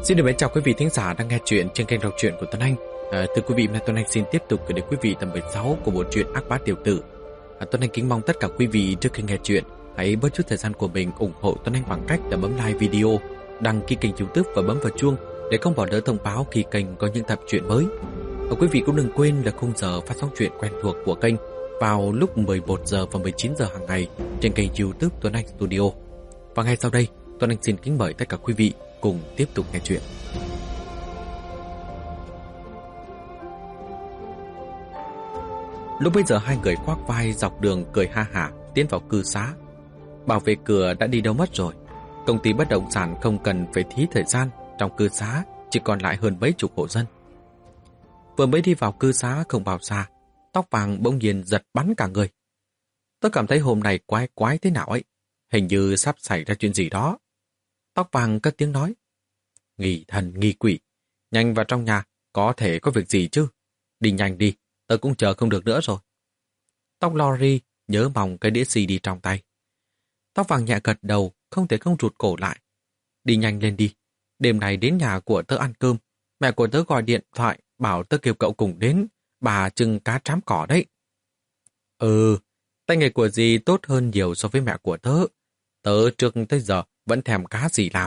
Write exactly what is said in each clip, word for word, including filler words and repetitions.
Xin được mến chào quý vị thính giả đang nghe chuyện trên kênh đọc truyện của Tuấn Anh. À, thưa quý vị, hôm nay Tuấn Anh xin tiếp tục gửi đến quý vị tập mười sáu của bộ truyện Ác Bá Tiểu Tử. À, Tuấn Anh kính mong tất cả quý vị trước khi nghe chuyện hãy bớt chút thời gian của mình ủng hộ Tuấn Anh bằng cách là bấm like video, đăng ký kênh YouTube và bấm vào chuông để không bỏ lỡ thông báo khi kênh có những tập truyện mới. Và quý vị cũng đừng quên là khung giờ phát sóng truyện quen thuộc của kênh vào lúc mười một giờ và mười chín giờ hàng ngày trên kênh YouTube Tuấn Anh Studio. Và ngay sau đây, Tuấn Anh xin kính mời tất cả quý vị cùng tiếp tục nghe chuyện. Lúc bây giờ hai người khoác vai dọc đường cười ha hả tiến vào cư xá. Bảo vệ cửa đã đi đâu mất rồi. Công ty bất động sản không cần phải thí thời gian, trong cư xá chỉ còn lại hơn mấy chục hộ dân. Vừa mới đi vào cư xá không bao xa, Tóc Vàng bỗng nhiên giật bắn cả người. Tôi cảm thấy hôm nay quái quái thế nào ấy, hình như sắp xảy ra chuyện gì đó. Tóc Vàng cất tiếng nói: "Nghi thần nghi quỷ, nhanh vào trong nhà, có thể có việc gì chứ? Đi nhanh đi, tớ cũng chờ không được nữa rồi." Tóc Lori nhớ mong cái đĩa xê đê trong tay. Tóc Vàng nhẹ gật đầu, không thể không rụt cổ lại. "Đi nhanh lên đi, đêm nay đến nhà của tớ ăn cơm, mẹ của tớ gọi điện thoại bảo tớ kêu cậu cùng đến, bà trưng cá trám cỏ đấy." "Ừ, tay nghề của dì tốt hơn nhiều so với mẹ của tớ. Tớ trước tới giờ vẫn thèm cá gì làm."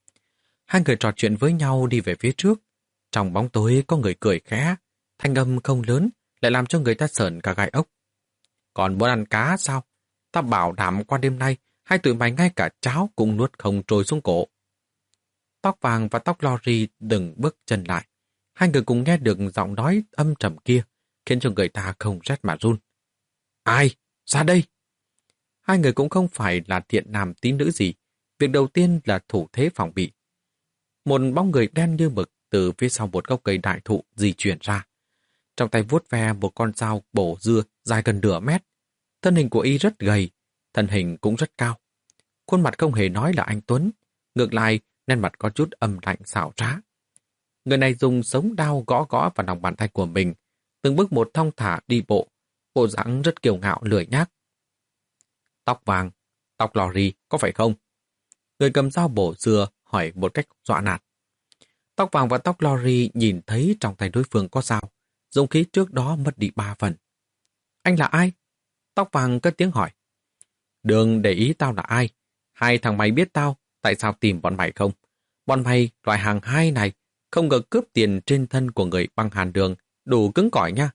Hai người trò chuyện với nhau đi về phía trước. Trong bóng tối có người cười khẽ, thanh âm không lớn, lại làm cho người ta sởn cả gai ốc. "Còn muốn ăn cá sao? Ta bảo đảm qua đêm nay, hai tụi mày ngay cả cháo cũng nuốt không trôi xuống cổ." Tóc Vàng và Tóc Lori đừng bước chân lại. Hai người cùng nghe được giọng nói âm trầm kia, khiến cho người ta không rét mà run. "Ai? Ra đây!" Hai người cũng không phải là thiện nam tín nữ gì. Việc đầu tiên là thủ thế phòng bị. Một bóng người đen như mực từ phía sau một gốc cây đại thụ di chuyển ra. Trong tay vuốt ve một con dao bổ dưa dài gần nửa mét. Thân hình của y rất gầy, thân hình cũng rất cao. Khuôn mặt không hề nói là anh tuấn, ngược lại nét mặt có chút âm lạnh xảo trá. Người này dùng sống đao gõ gõ vào lòng bàn tay của mình, từng bước một thong thả đi bộ, bộ dáng rất kiêu ngạo lười nhác. "Tóc Vàng, Tóc Lori, có phải không?" Người cầm dao bổ dưa hỏi một cách dọa nạt. Tóc Vàng và Tóc Lori nhìn thấy trong tay đối phương có dao, dũng khí trước đó mất đi ba phần. "Anh là ai?" Tóc Vàng cất tiếng hỏi. "Đừng để ý tao là ai. Hai thằng mày biết tao, tại sao tìm bọn mày không? Bọn mày loại hàng hai này, không ngờ cướp tiền trên thân của người băng hàn đường, đủ cứng cỏi nha."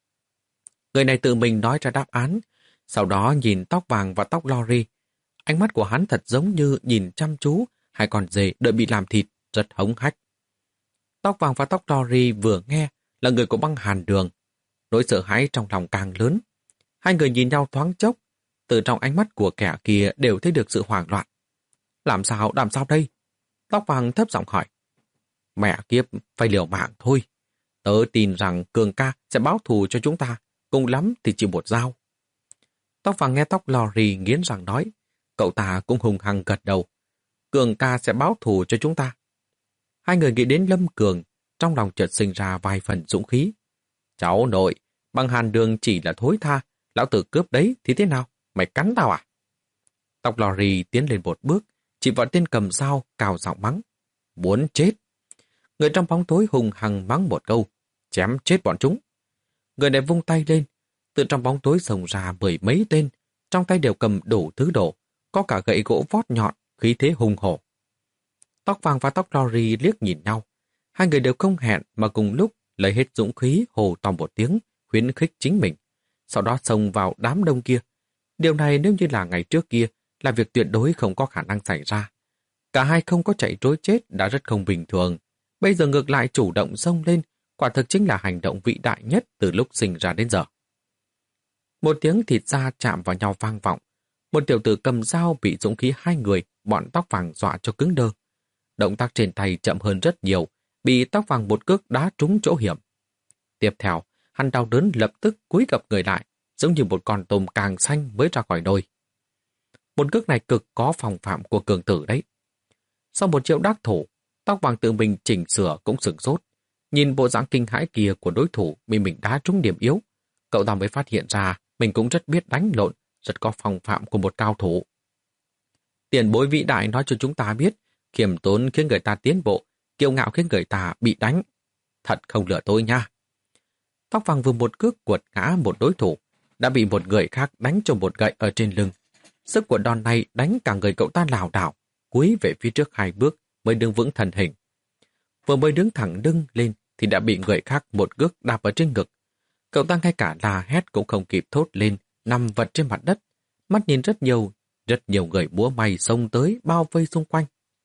Người này tự mình nói ra đáp án, sau đó nhìn Tóc Vàng và Tóc Lori. Ánh mắt của hắn thật giống như nhìn chăm chú hai con dê đợi bị làm thịt, rất hống hách. Tóc Vàng và Tóc Lori vừa nghe là người của băng hàn đường. Nỗi sợ hãi trong lòng càng lớn. Hai người nhìn nhau thoáng chốc, từ trong ánh mắt của kẻ kia đều thấy được sự hoảng loạn. "Làm sao, làm sao đây?" Tóc Vàng thấp giọng hỏi. "Mẹ kiếp, phải liều mạng thôi. Tớ tin rằng Cường ca sẽ báo thù cho chúng ta, cùng lắm thì chỉ một dao." Tóc Vàng nghe Tóc Lori nghiến răng nói. Cậu ta cũng hùng hăng gật đầu. "Cường ca sẽ báo thù cho chúng ta." Hai người nghĩ đến Lâm Cường, trong lòng chợt sinh ra vài phần dũng khí. "Cháu nội, băng hàn đường chỉ là thối tha, lão tử cướp đấy thì thế nào? Mày cắn tao à?" Tóc Lori tiến lên một bước, chỉ vào tên cầm dao cào giọng mắng. "Muốn chết!" Người trong bóng tối hùng hăng mắng một câu. "Chém chết bọn chúng!" Người này vung tay lên, từ trong bóng tối xông ra mười mấy tên, trong tay đều cầm đủ thứ đồ, có cả gậy gỗ vót nhọn, khí thế hùng hổ. Tóc Vàng và Tóc Lori liếc nhìn nhau. Hai người đều không hẹn mà cùng lúc lấy hết dũng khí hô to một tiếng, khuyến khích chính mình. Sau đó xông vào đám đông kia. Điều này nếu như là ngày trước kia, là việc tuyệt đối không có khả năng xảy ra. Cả hai không có chạy trối chết đã rất không bình thường. Bây giờ ngược lại chủ động xông lên, quả thực chính là hành động vĩ đại nhất từ lúc sinh ra đến giờ. Một tiếng thịt da chạm vào nhau vang vọng. Một tiểu tử cầm dao bị dũng khí hai người, bọn Tóc Vàng dọa cho cứng đơ. Động tác trên tay chậm hơn rất nhiều, bị Tóc Vàng một cước đá trúng chỗ hiểm. Tiếp theo, hắn đau đớn lập tức cúi gập người lại, giống như một con tôm càng xanh mới ra khỏi nồi. Một cước này cực có phòng phạm của cường tử đấy. Sau một triệu đắc thủ, Tóc Vàng tự mình chỉnh sửa cũng sửng sốt. Nhìn bộ dạng kinh hãi kia của đối thủ bị mình đá trúng điểm yếu, cậu ta mới phát hiện ra mình cũng rất biết đánh lộn, rất có phòng phạm của một cao thủ. Tiền bối vĩ đại nói cho chúng ta biết, khiêm tốn khiến người ta tiến bộ, kiêu ngạo khiến người ta bị đánh. Thật không lừa tôi nha. Tóc vàng vừa một cước quật ngã một đối thủ, đã bị một người khác đánh cho một gậy ở trên lưng. Sức của đòn này đánh cả người cậu ta lảo đảo, cúi về phía trước hai bước mới đứng vững thân hình. Vừa mới đứng thẳng lưng lên thì đã bị người khác một cước đạp ở trên ngực. Cậu ta ngay cả la hét cũng không kịp thốt lên, nằm vật trên mặt đất, mắt nhìn rất nhiều, rất nhiều người múa may xông tới bao vây xung quanh.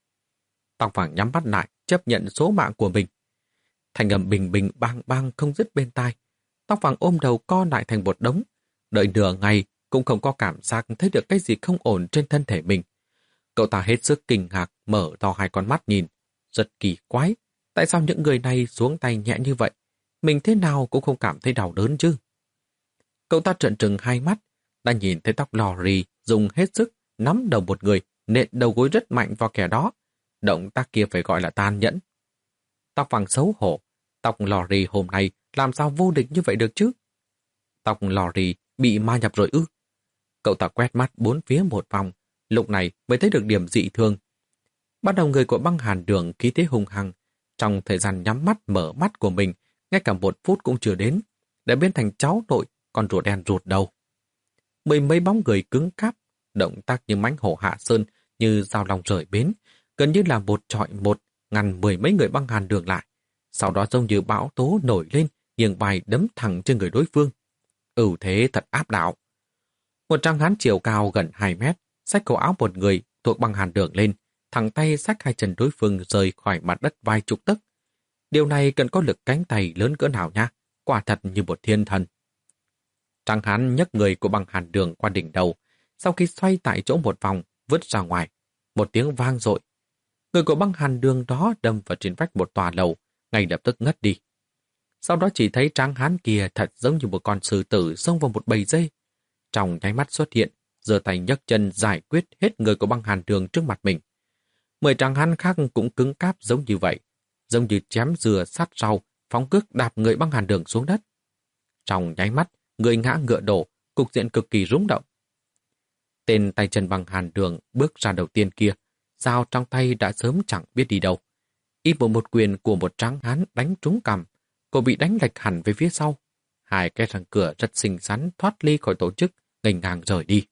Tóc vàng nhắm mắt lại, chấp nhận số mạng của mình. Thành âm bình bình bang bang không dứt bên tai. Tóc vàng ôm đầu co lại thành một đống, đợi nửa ngày cũng không có cảm giác thấy được cái gì không ổn trên thân thể mình. Cậu ta hết sức kinh ngạc, mở to hai con mắt nhìn. Rất kỳ quái, tại sao những người này xuống tay nhẹ như vậy? Mình thế nào cũng không cảm thấy đau đớn chứ. Cậu ta trợn trừng hai mắt, đã nhìn thấy tóc lò rì dùng hết sức nắm đầu một người, nện đầu gối rất mạnh vào kẻ đó. Động tác kia phải gọi là tàn nhẫn. Tóc vàng xấu hổ, tóc lò rì hôm nay làm sao vô địch như vậy được chứ? Tóc lò rì bị ma nhập rồi ư? Cậu ta quét mắt bốn phía một vòng, lúc này mới thấy được điểm dị thường. Bắt đầu người của băng hàn đường khí thế hung hăng, trong thời gian nhắm mắt mở mắt của mình, ngay cả một phút cũng chưa đến, đã biến thành cháu nội, con rùa đen rụt đầu. Mười mấy bóng người cứng cáp, động tác như mãnh hổ hạ sơn, như dao lòng rời bến, gần như là một trọi một, ngăn mười mấy người băng hàn đường lại. Sau đó giống như bão tố nổi lên, nghiêng bài đấm thẳng trên người đối phương. Ưu thế thật áp đảo. Một tráng hán chiều cao gần hai mét, xách cổ áo một người thuộc băng hàn đường lên, thẳng tay xách hai chân đối phương rời khỏi mặt đất vài chục tấc. Điều này cần có lực cánh tay lớn cỡ nào nha, quả thật như một thiên thần. Tráng hán nhấc người của băng hàn đường qua đỉnh đầu, sau khi xoay tại chỗ một vòng, vứt ra ngoài. Một tiếng vang dội. Người của băng hàn đường đó đâm vào trên vách một tòa lầu, ngay lập tức ngất đi. Sau đó chỉ thấy tráng hán kia thật giống như một con sư tử xông vào một bầy dê. Trong nháy mắt xuất hiện, giơ tay nhấc chân giải quyết hết người của băng hàn đường trước mặt mình. Mười tráng hán khác cũng cứng cáp giống như vậy, giống như chém dừa sát rau, phóng cước đạp người băng hàn đường xuống đất. Trong nháy mắt, người ngã ngựa đổ, cục diện cực kỳ rúng động. Tên tay chân băng hàn đường bước ra đầu tiên kia, dao trong tay đã sớm chẳng biết đi đâu. Y bộ một quyền của một tráng hán đánh trúng cằm, cô bị đánh lệch hẳn về phía sau. Hai cái răng cửa rất xinh xắn thoát ly khỏi tổ chức, nghênh ngang rời đi.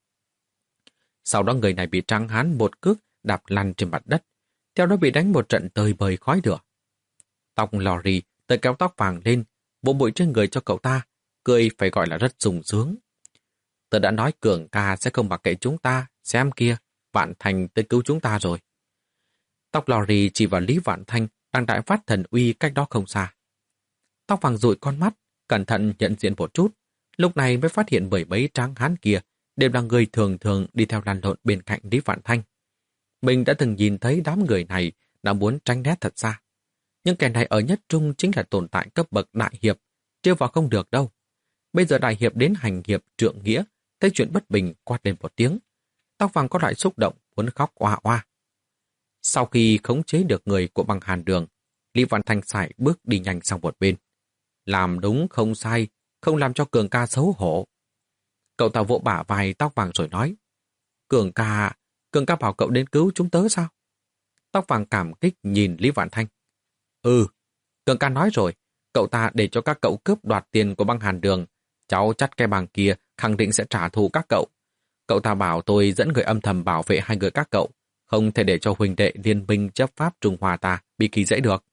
Sau đó người này bị tráng hán một cước đạp lăn trên mặt đất, theo đó bị đánh một trận tơi bời khói lửa. Tóc lò rì tới kéo tóc vàng lên, bộ bụi trên người cho cậu ta, cười phải gọi là rất sung sướng. Tớ đã nói Cường ca sẽ không mặc kệ chúng ta, xem kia, Vạn Thành tới cứu chúng ta rồi. Tóc lò rì chỉ vào Lý Vạn Thanh đang đại phát thần uy cách đó không xa. Tóc vàng dụi con mắt, cẩn thận nhận diện một chút, lúc này mới phát hiện mười mấy tráng hán kia đều là người thường thường đi theo lăn lộn bên cạnh Lý Vạn Thanh. Mình đã từng nhìn thấy đám người này đã muốn tránh né thật xa. Nhưng kẻ này ở nhất trung chính là tồn tại cấp bậc đại hiệp, trêu vào không được đâu. Bây giờ đại hiệp đến hành hiệp trượng nghĩa, thấy chuyện bất bình quát lên một tiếng. Tóc vàng có loại xúc động, muốn khóc oa oa. Sau khi khống chế được người của băng hàn đường, Lý Vạn Thanh sải bước đi nhanh sang một bên. Làm đúng không sai, không làm cho Cường ca xấu hổ. Cậu ta vỗ bả vai tóc vàng rồi nói, Cường ca, Cường ca bảo cậu đến cứu chúng tớ sao? Tóc vàng cảm kích nhìn Lý Vạn Thanh. Ừ, Cường ca nói rồi, cậu ta để cho các cậu cướp đoạt tiền của băng hàn đường. Cháu chắt cái bằng kia khẳng định sẽ trả thù các cậu. Cậu ta bảo tôi dẫn người âm thầm bảo vệ hai người các cậu, không thể để cho huynh đệ liên minh chấp pháp Trung Hoa ta bị kỳ dễ được.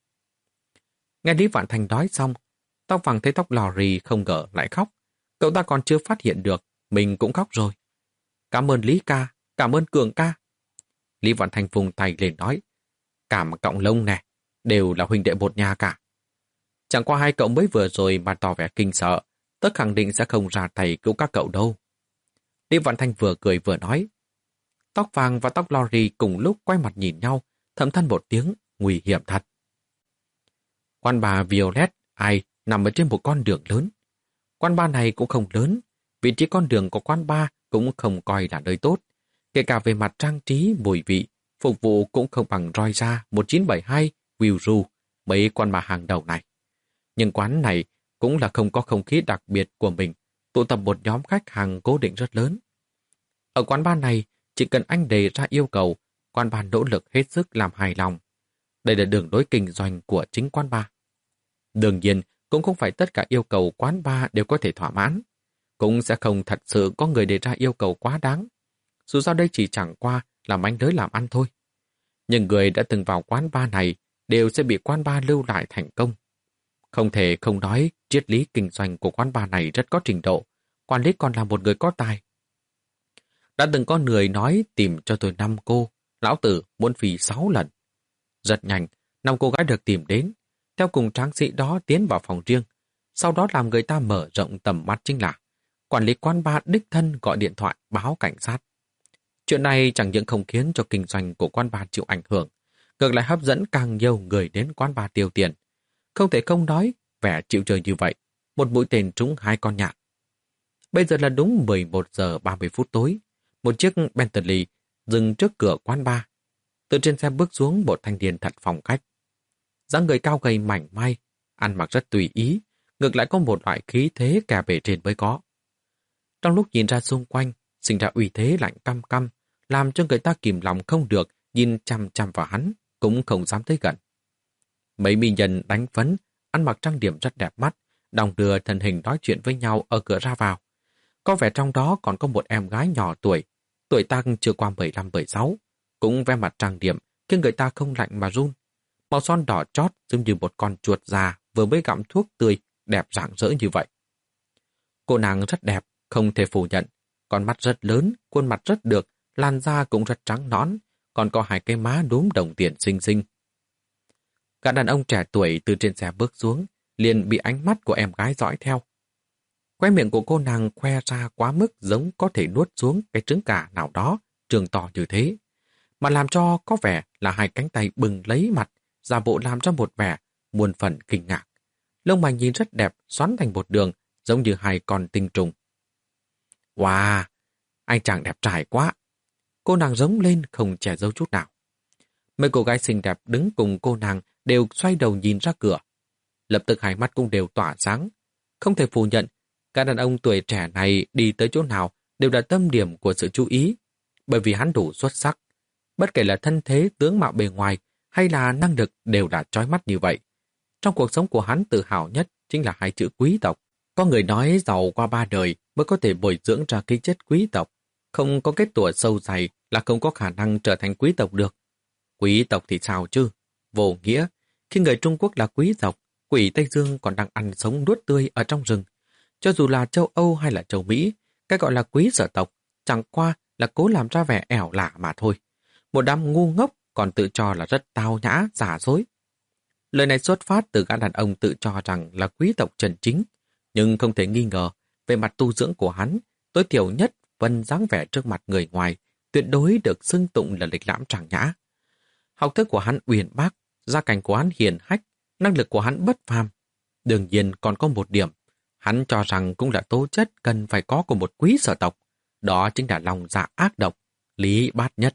Nghe Lý Vạn Thanh nói xong, tóc vàng thấy tóc lò rì không ngờ lại khóc. Cậu ta còn chưa phát hiện được, mình cũng khóc rồi. Cảm ơn Lý ca, cảm ơn Cường ca. Lý Vạn Thanh vùng tay lên nói, cảm cọng lông nè, đều là huynh đệ một nhà cả. Chẳng qua hai cậu mới vừa rồi mà tỏ vẻ kinh sợ, tớ khẳng định sẽ không ra tay cứu các cậu đâu. Lý Vạn Thanh vừa cười vừa nói. Tóc vàng và tóc lò rì cùng lúc quay mặt nhìn nhau, thầm than một tiếng, nguy hiểm thật. Quan bà Violet ai nằm ở trên một con đường lớn. Quan bar này cũng không lớn, vị trí con đường của quán bar cũng không coi là nơi tốt. Kể cả về mặt trang trí, mùi vị, phục vụ cũng không bằng Royal một chín bảy hai, Wilru, mấy quan bar hàng đầu này. Nhưng quán này cũng là không có không khí đặc biệt của mình, tụ tập một nhóm khách hàng cố định rất lớn. Ở quán bar này, chỉ cần anh đề ra yêu cầu, quán bar nỗ lực hết sức làm hài lòng. Đây là đường lối kinh doanh của chính quán bar. Đương nhiên, cũng không phải tất cả yêu cầu quán bar đều có thể thỏa mãn. Cũng sẽ không thật sự có người đề ra yêu cầu quá đáng. Dù sao đây chỉ chẳng qua là manh lưới làm ăn thôi. Nhưng người đã từng vào quán bar này đều sẽ bị quán bar lưu lại thành công. Không thể không nói triết lý kinh doanh của quán bar này rất có trình độ. Quản lý còn là một người có tài. Đã từng có người nói tìm cho tôi năm cô, lão tử muốn phì sáu lần. Rất nhanh, năm cô gái được tìm đến, theo cùng tráng sĩ đó tiến vào phòng riêng. Sau đó làm người ta mở rộng tầm mắt chính là quản lý quán bar đích thân gọi điện thoại báo cảnh sát. Chuyện này chẳng những không khiến cho kinh doanh của quán bar chịu ảnh hưởng, ngược lại hấp dẫn càng nhiều người đến quán bar tiêu tiền. Không thể không nói, vẻ chịu chơi như vậy, một mũi tên trúng hai con nhạn. Bây giờ là đúng mười một giờ ba mươi phút tối, một chiếc Bentley dừng trước cửa quán bar. Từ trên xe bước xuống một thanh niên thật phong cách. Dáng người cao gầy mảnh mai, ăn mặc rất tùy ý, ngược lại có một loại khí thế kẻ bề trên mới có. Trong lúc nhìn ra xung quanh, sinh ra uy thế lạnh căm căm, làm cho người ta kìm lòng không được, nhìn chăm chăm vào hắn, cũng không dám tới gần. Mấy mỹ nhân đánh phấn, ăn mặc trang điểm rất đẹp mắt, đong đưa thân hình nói chuyện với nhau ở cửa ra vào. Có vẻ trong đó còn có một em gái nhỏ tuổi, tuổi tác chưa qua mười lăm mười sáu, cũng vẻ mặt trang điểm, khiến người ta không lạnh mà run. Màu son đỏ chót giống như một con chuột già vừa mới gặm thuốc tươi, đẹp rạng rỡ như vậy. Cô nàng rất đẹp, không thể phủ nhận. Con mắt rất lớn, khuôn mặt rất được, làn da cũng rất trắng nõn, còn có hai cái má đốm đồng tiền xinh xinh. Cả đàn ông trẻ tuổi từ trên xe bước xuống, liền bị ánh mắt của em gái dõi theo. Khóe miệng của cô nàng khoe ra quá mức giống có thể nuốt xuống cái trứng gà nào đó, trường to như thế, mà làm cho có vẻ là hai cánh tay bừng lấy mặt, giả bộ làm cho một vẻ muôn phần kinh ngạc. Lông mày nhìn rất đẹp, xoắn thành một đường, giống như hai con tinh trùng. Wow, anh chàng đẹp trai quá. Cô nàng giống lên không che giấu chút nào. Mấy cô gái xinh đẹp đứng cùng cô nàng đều xoay đầu nhìn ra cửa. Lập tức hai mắt cũng đều tỏa sáng. Không thể phủ nhận, các đàn ông tuổi trẻ này đi tới chỗ nào đều là tâm điểm của sự chú ý, bởi vì hắn đủ xuất sắc. Bất kể là thân thế, tướng mạo bề ngoài hay là năng lực đều đã chói mắt như vậy. Trong cuộc sống của hắn tự hào nhất chính là hai chữ quý tộc. Có người nói giàu qua ba đời mới có thể bồi dưỡng ra cái chất quý tộc. Không có kết tủa sâu dày là không có khả năng trở thành quý tộc được. Quý tộc thì sao chứ? Vô nghĩa, khi người Trung Quốc là quý tộc, quỷ Tây Dương còn đang ăn sống nuốt tươi ở trong rừng. Cho dù là châu Âu hay là châu Mỹ, cái gọi là quý sở tộc chẳng qua là cố làm ra vẻ ẻo lả mà thôi. Một đám ngu ngốc còn tự cho là rất tao nhã, giả dối. Lời này xuất phát từ gã đàn ông tự cho rằng là quý tộc chân chính, nhưng không thể nghi ngờ, về mặt tu dưỡng của hắn, tối thiểu nhất vẫn dáng vẻ trước mặt người ngoài, tuyệt đối được xưng tụng là lịch lãm tràng nhã. Học thức của hắn uyên bác, gia cảnh của hắn hiền hách, năng lực của hắn bất phàm. Đương nhiên còn có một điểm, hắn cho rằng cũng là tố chất cần phải có của một quý sở tộc, đó chính là lòng dạ ác độc, Lý Bát Nhất.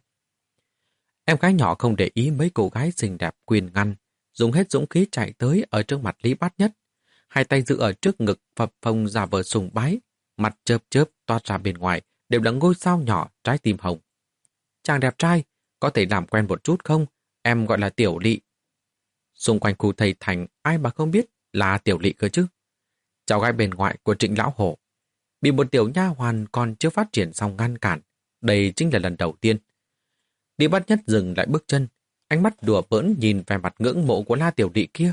Em gái nhỏ không để ý mấy cô gái xinh đẹp quyền ngăn, dùng hết dũng khí chạy tới ở trước mặt Lý Bát Nhất. Hai tay giữ ở trước ngực phập phồng giả vờ sùng bái, mặt chớp chớp toát ra bên ngoài đều là ngôi sao nhỏ trái tim hồng. Chàng đẹp trai, có thể làm quen một chút không? Em gọi là Tiểu Lị. Xung quanh khu thầy thành ai mà không biết là Tiểu Lị cơ chứ? Cháu gái bên ngoại của Trịnh Lão Hổ. Bị một tiểu nha hoàn còn chưa phát triển xong ngăn cản. Đây chính là lần đầu tiên. Lý Bát Nhất dừng lại bước chân, ánh mắt đùa bỡn nhìn về mặt ngưỡng mộ của La Tiểu Lị kia.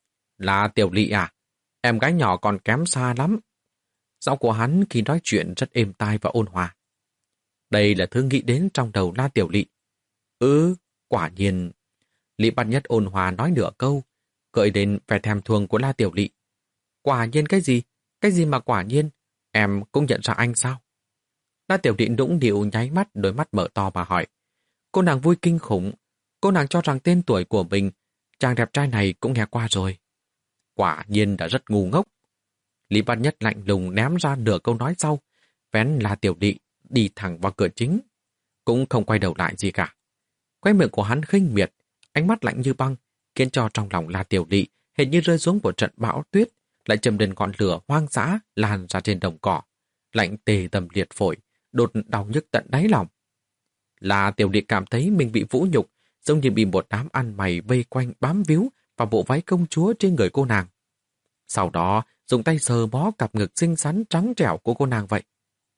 La Tiểu Lị à? Em gái nhỏ còn kém xa lắm. Giọng của hắn khi nói chuyện rất êm tai và ôn hòa. Đây là thứ nghĩ đến trong đầu La Tiểu Lị. Ừ, quả nhiên. Lý Bát Nhất ôn hòa nói nửa câu, gợi đến vẻ thèm thuồng của La Tiểu Lị. Quả nhiên cái gì? Cái gì mà quả nhiên? Em cũng nhận ra anh sao? La Tiểu Lị đũng điệu nháy mắt, đôi mắt mở to mà hỏi. Cô nàng vui kinh khủng. Cô nàng cho rằng tên tuổi của mình, chàng đẹp trai này cũng nghe qua rồi. Quả nhiên đã rất ngu ngốc. Lý Bát Nhất lạnh lùng ném ra nửa câu nói sau, vén La Tiểu Lị đi thẳng vào cửa chính, cũng không quay đầu lại gì cả. Khóe miệng của hắn khinh miệt, ánh mắt lạnh như băng, khiến cho trong lòng La Tiểu Lị hệt như rơi xuống một trận bão tuyết, lại châm lên ngọn lửa hoang dã lan ra trên đồng cỏ, lạnh tê tâm liệt phổi, đột đau nhức tận đáy lòng. La Tiểu Lị cảm thấy mình bị vũ nhục, giống như bị một đám ăn mày vây quanh bám víu vào bộ váy công chúa trên người cô nàng. Sau đó, dùng tay sờ bó cặp ngực xinh xắn trắng trẻo của cô nàng vậy.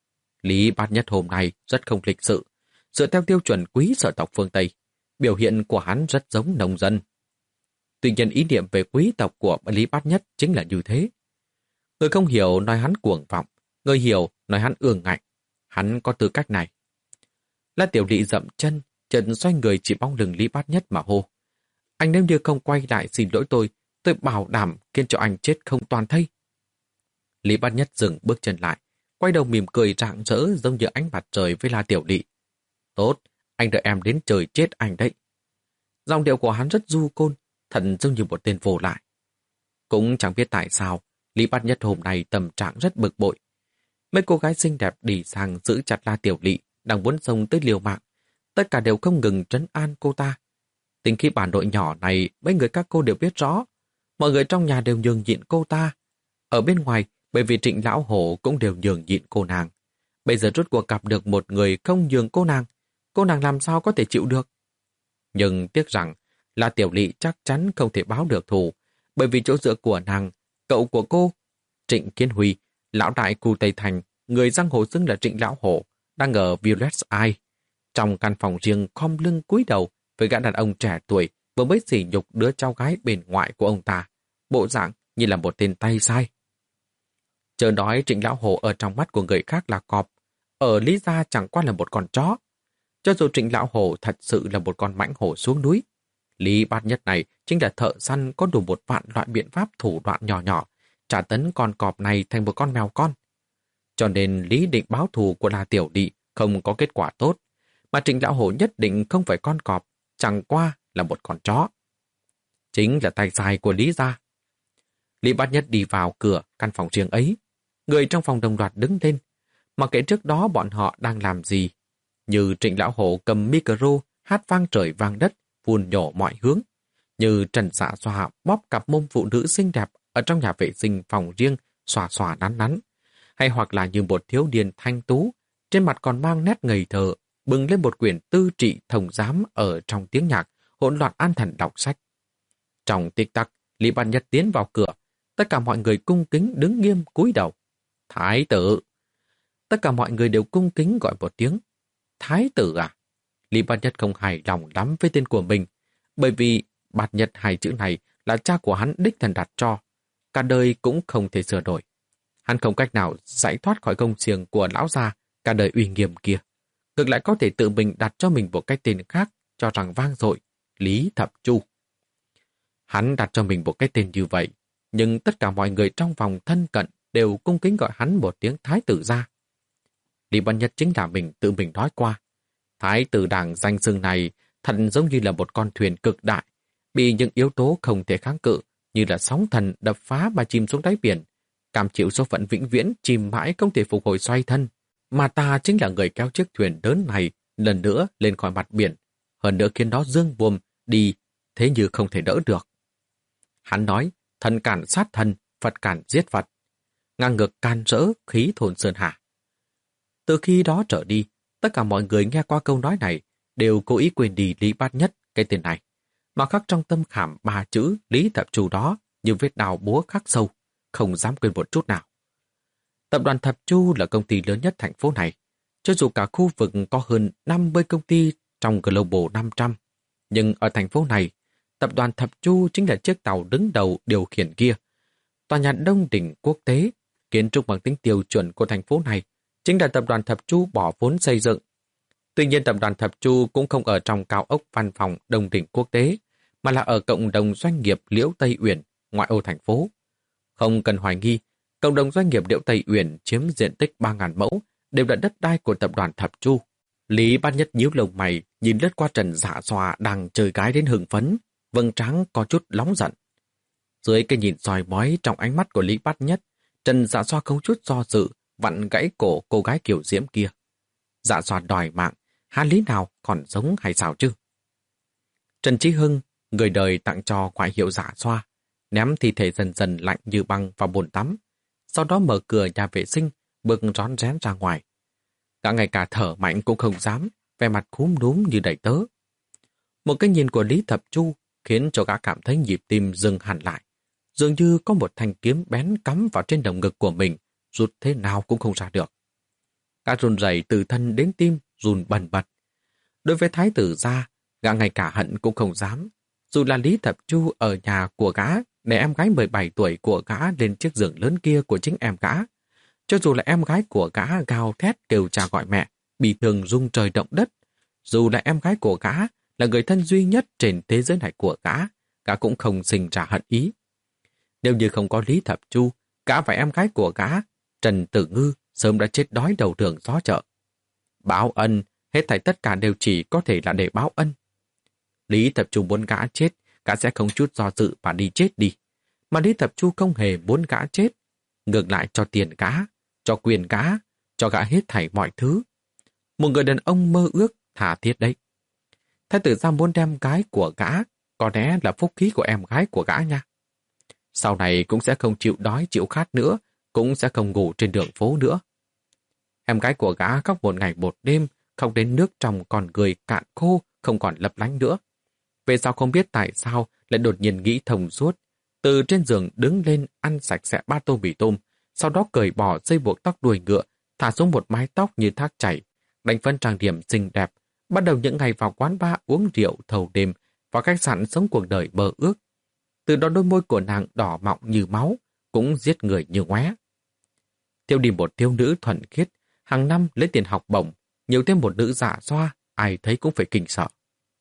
Lý Bát Nhất hôm nay rất không lịch sự, dựa theo tiêu chuẩn quý sở tộc phương Tây, biểu hiện của hắn rất giống nông dân. Tuy nhiên ý niệm về quý tộc của Lý Bát Nhất chính là như thế. Người không hiểu nói hắn cuồng vọng, người hiểu nói hắn ương ngạnh. Hắn có tư cách này. La Tiểu Lị dậm chân, chợt xoay người chỉ bóng lưng Lý Bát Nhất mà hô. Anh nếu như không quay lại xin lỗi tôi, tôi bảo đảm khiến cho anh chết không toàn thây. Lý Bát Nhất dừng bước chân lại, quay đầu mỉm cười rạng rỡ giống như ánh mặt trời với La Tiểu Lị. Tốt, anh đợi em đến trời chết anh đấy. Giọng điệu của hắn rất du côn, thật giống như một tên vô lại. Cũng chẳng biết tại sao, Lý Bát Nhất hôm nay tâm trạng rất bực bội. Mấy cô gái xinh đẹp đi sang giữ chặt La Tiểu Lị, đang muốn xông tới liều mạng. Tất cả đều không ngừng trấn an cô ta. Tính khi bản đội nhỏ này, mấy người các cô đều biết rõ. Mọi người trong nhà đều nhường nhịn cô ta. Ở bên ngoài, bởi vì Trịnh Lão Hổ cũng đều nhường nhịn cô nàng. Bây giờ rốt cuộc gặp được một người không nhường cô nàng. Cô nàng làm sao có thể chịu được? Nhưng tiếc rằng, La Tiểu Lị chắc chắn không thể báo được thù. Bởi vì chỗ dựa của nàng, cậu của cô, Trịnh Kiến Huy, lão đại khu Tây Thành, người giang hồ xưng là Trịnh Lão Hổ, đang ở Village Eye. Trong căn phòng riêng khom lưng cúi đầu với gã đàn ông trẻ tuổi vừa mới sỉ nhục đứa cháu gái bên ngoại của ông ta, bộ dạng như là một tên tay sai. Chờ nói Trịnh Lão Hổ ở trong mắt của người khác là cọp, ở Lý gia chẳng qua là một con chó. Cho dù Trịnh Lão Hổ thật sự là một con mãnh hổ xuống núi, Lý Bát Nhất này chính là thợ săn có đủ một vạn loại biện pháp thủ đoạn nhỏ nhỏ, trả tấn con cọp này thành một con mèo con. Cho nên lý định báo thù của La Tiểu Lị không có kết quả tốt, mà Trịnh Lão Hổ nhất định không phải con cọp, chẳng qua là một con chó. Chính là tay sai của Lý gia. Lý Bát Nhất đi vào cửa căn phòng riêng ấy. Người trong phòng đồng loạt đứng lên, mặc kệ trước đó bọn họ đang làm gì. Như Trịnh Lão Hổ cầm micro, hát vang trời vang đất, phun nhổ mọi hướng. Như Trần Dạ Xoa bóp cặp mông phụ nữ xinh đẹp ở trong nhà vệ sinh phòng riêng, xòa xòa nắn nắn. Hay hoặc là như một thiếu niên thanh tú, trên mặt còn mang nét ngây thơ, bừng lên một quyển tư trị thông giám ở trong tiếng nhạc, hỗn loạn an thần đọc sách. Trong tích tắc, Lý Bát Nhất tiến vào cửa, tất cả mọi người cung kính đứng nghiêm cúi đầu. Thái tử! Tất cả mọi người đều cung kính gọi một tiếng. Thái tử à? Lý Bát Nhất không hài lòng lắm với tên của mình, bởi vì Bát Nhất hai chữ này là cha của hắn đích thân đặt cho. Cả đời cũng không thể sửa đổi. Hắn không cách nào giải thoát khỏi công xiềng của lão già cả đời uy nghiêm kia. Ngược lại có thể tự mình đặt cho mình một cái tên khác, cho rằng vang dội, Lý Thập Chu. Hắn đặt cho mình một cái tên như vậy, nhưng tất cả mọi người trong vòng thân cận đều cung kính gọi hắn một tiếng thái tử ra. Lý Bát Nhất chính là mình tự mình nói qua. Thái tử đảng danh xưng này thật giống như là một con thuyền cực đại, bị những yếu tố không thể kháng cự như là sóng thần đập phá mà chìm xuống đáy biển, cảm chịu số phận vĩnh viễn chìm mãi không thể phục hồi xoay thân. Mà ta chính là người kéo chiếc thuyền lớn này lần nữa lên khỏi mặt biển, hơn nữa khiến nó dương buồm đi, thế như không thể đỡ được. Hắn nói, thần cản sát thần, Phật cản giết Phật, ngang ngược can rỡ khí thôn sơn hà. Từ khi đó trở đi, tất cả mọi người nghe qua câu nói này đều cố ý quên đi Lý Bát Nhất cái tên này, mà khắc trong tâm khảm ba chữ Lý Thập Chu đó như vết đào búa khắc sâu, không dám quên một chút nào. Tập đoàn Thập Chu là công ty lớn nhất thành phố này. Cho dù cả khu vực có hơn năm mươi công ty trong Global năm trăm, nhưng ở thành phố này, tập đoàn Thập Chu chính là chiếc tàu đứng đầu điều khiển kia. Tòa nhà Đông Đỉnh Quốc tế, kiến trúc bằng tính tiêu chuẩn của thành phố này, chính là tập đoàn Thập Chu bỏ vốn xây dựng. Tuy nhiên tập đoàn Thập Chu cũng không ở trong cao ốc văn phòng Đông Đỉnh Quốc tế, mà là ở cộng đồng doanh nghiệp Liễu Tây Uyển, ngoại ô thành phố. Không cần hoài nghi, cộng đồng doanh nghiệp Liễu Tây Uyển chiếm diện tích ba nghìn mẫu, đều là đất đai của tập đoàn Thập Chu. Lý Bát Nhất nhíu lông mày, nhìn lướt qua Trần Dạ Xoa đang chơi gái đến hưng phấn, vầng trán có chút nóng giận. Dưới cái nhìn soi mói trong ánh mắt của Lý Bát Nhất, Trần Dạ Xoa không chút do dự, vặn gãy cổ cô gái kiểu diễm kia. Dạ Xoa đòi mạng, há lý nào còn sống hay sao chứ? Trần Chí Hưng, người đời tặng cho ngoại hiệu Dạ Xoa, ném thi thể dần dần lạnh như băng vào bồn tắm, sau đó mở cửa nhà vệ sinh, bước rón rén ra ngoài. Gã ngay cả thở mạnh cũng không dám, vẻ mặt cúm núm như đầy tớ. Một cái nhìn của Lý Thập Chu khiến cho gã cảm thấy nhịp tim dừng hẳn lại. Dường như có một thanh kiếm bén cắm vào trên lồng ngực của mình, rút thế nào cũng không ra được. Gã run rẩy từ thân đến tim, run bần bật. Đối với thái tử gia, gã ngay cả hận cũng không dám. Dù là Lý Thập Chu ở nhà của gã, để em gái mười bảy tuổi của gã lên chiếc giường lớn kia của chính em gã. Cho dù là em gái của gã gào thét kêu cha gọi mẹ, bị thương rung trời động đất. Dù là em gái của gã là người thân duy nhất trên thế giới này của gã, gã cũng không sinh ra hận ý. Nếu như không có Lý Thập Chu, gã và em gái của gã, Trần Tử Ngư, sớm đã chết đói đầu đường xó chợ. Báo ân, hết thảy tất cả đều chỉ có thể là để báo ân. Lý Thập Chu muốn gã chết, gã sẽ không chút do dự mà đi chết đi. Mà Lý Thập Chu không hề muốn gã chết. Ngược lại cho tiền gã, cho quyền gã, cho gã hết thảy mọi thứ. Một người đàn ông mơ ước, thả thiết đấy. Thái tử gia muốn đem gái của gã, có lẽ là phúc khí của em gái của gã nha. Sau này cũng sẽ không chịu đói chịu khát nữa, cũng sẽ không ngủ trên đường phố nữa. Em gái của gã khóc một ngày một đêm, khóc đến nước trong còn người cạn khô, không còn lấp lánh nữa. Về sau không biết tại sao lại đột nhiên nghĩ thông suốt, từ trên giường đứng lên ăn sạch sẽ ba tô mì tôm, sau đó cởi bỏ dây buộc tóc đuôi ngựa, thả xuống một mái tóc như thác chảy, đánh phấn trang điểm xinh đẹp, bắt đầu những ngày vào quán bar uống rượu thâu đêm, vào khách sạn sống cuộc đời mơ ước. Từ đó đôi môi của nàng đỏ mọng như máu, cũng giết người như ngoé. Tiêu đi một thiếu nữ thuần khiết, hàng năm lấy tiền học bổng, nhiều thêm một nữ dạ xoa, ai thấy cũng phải kinh sợ.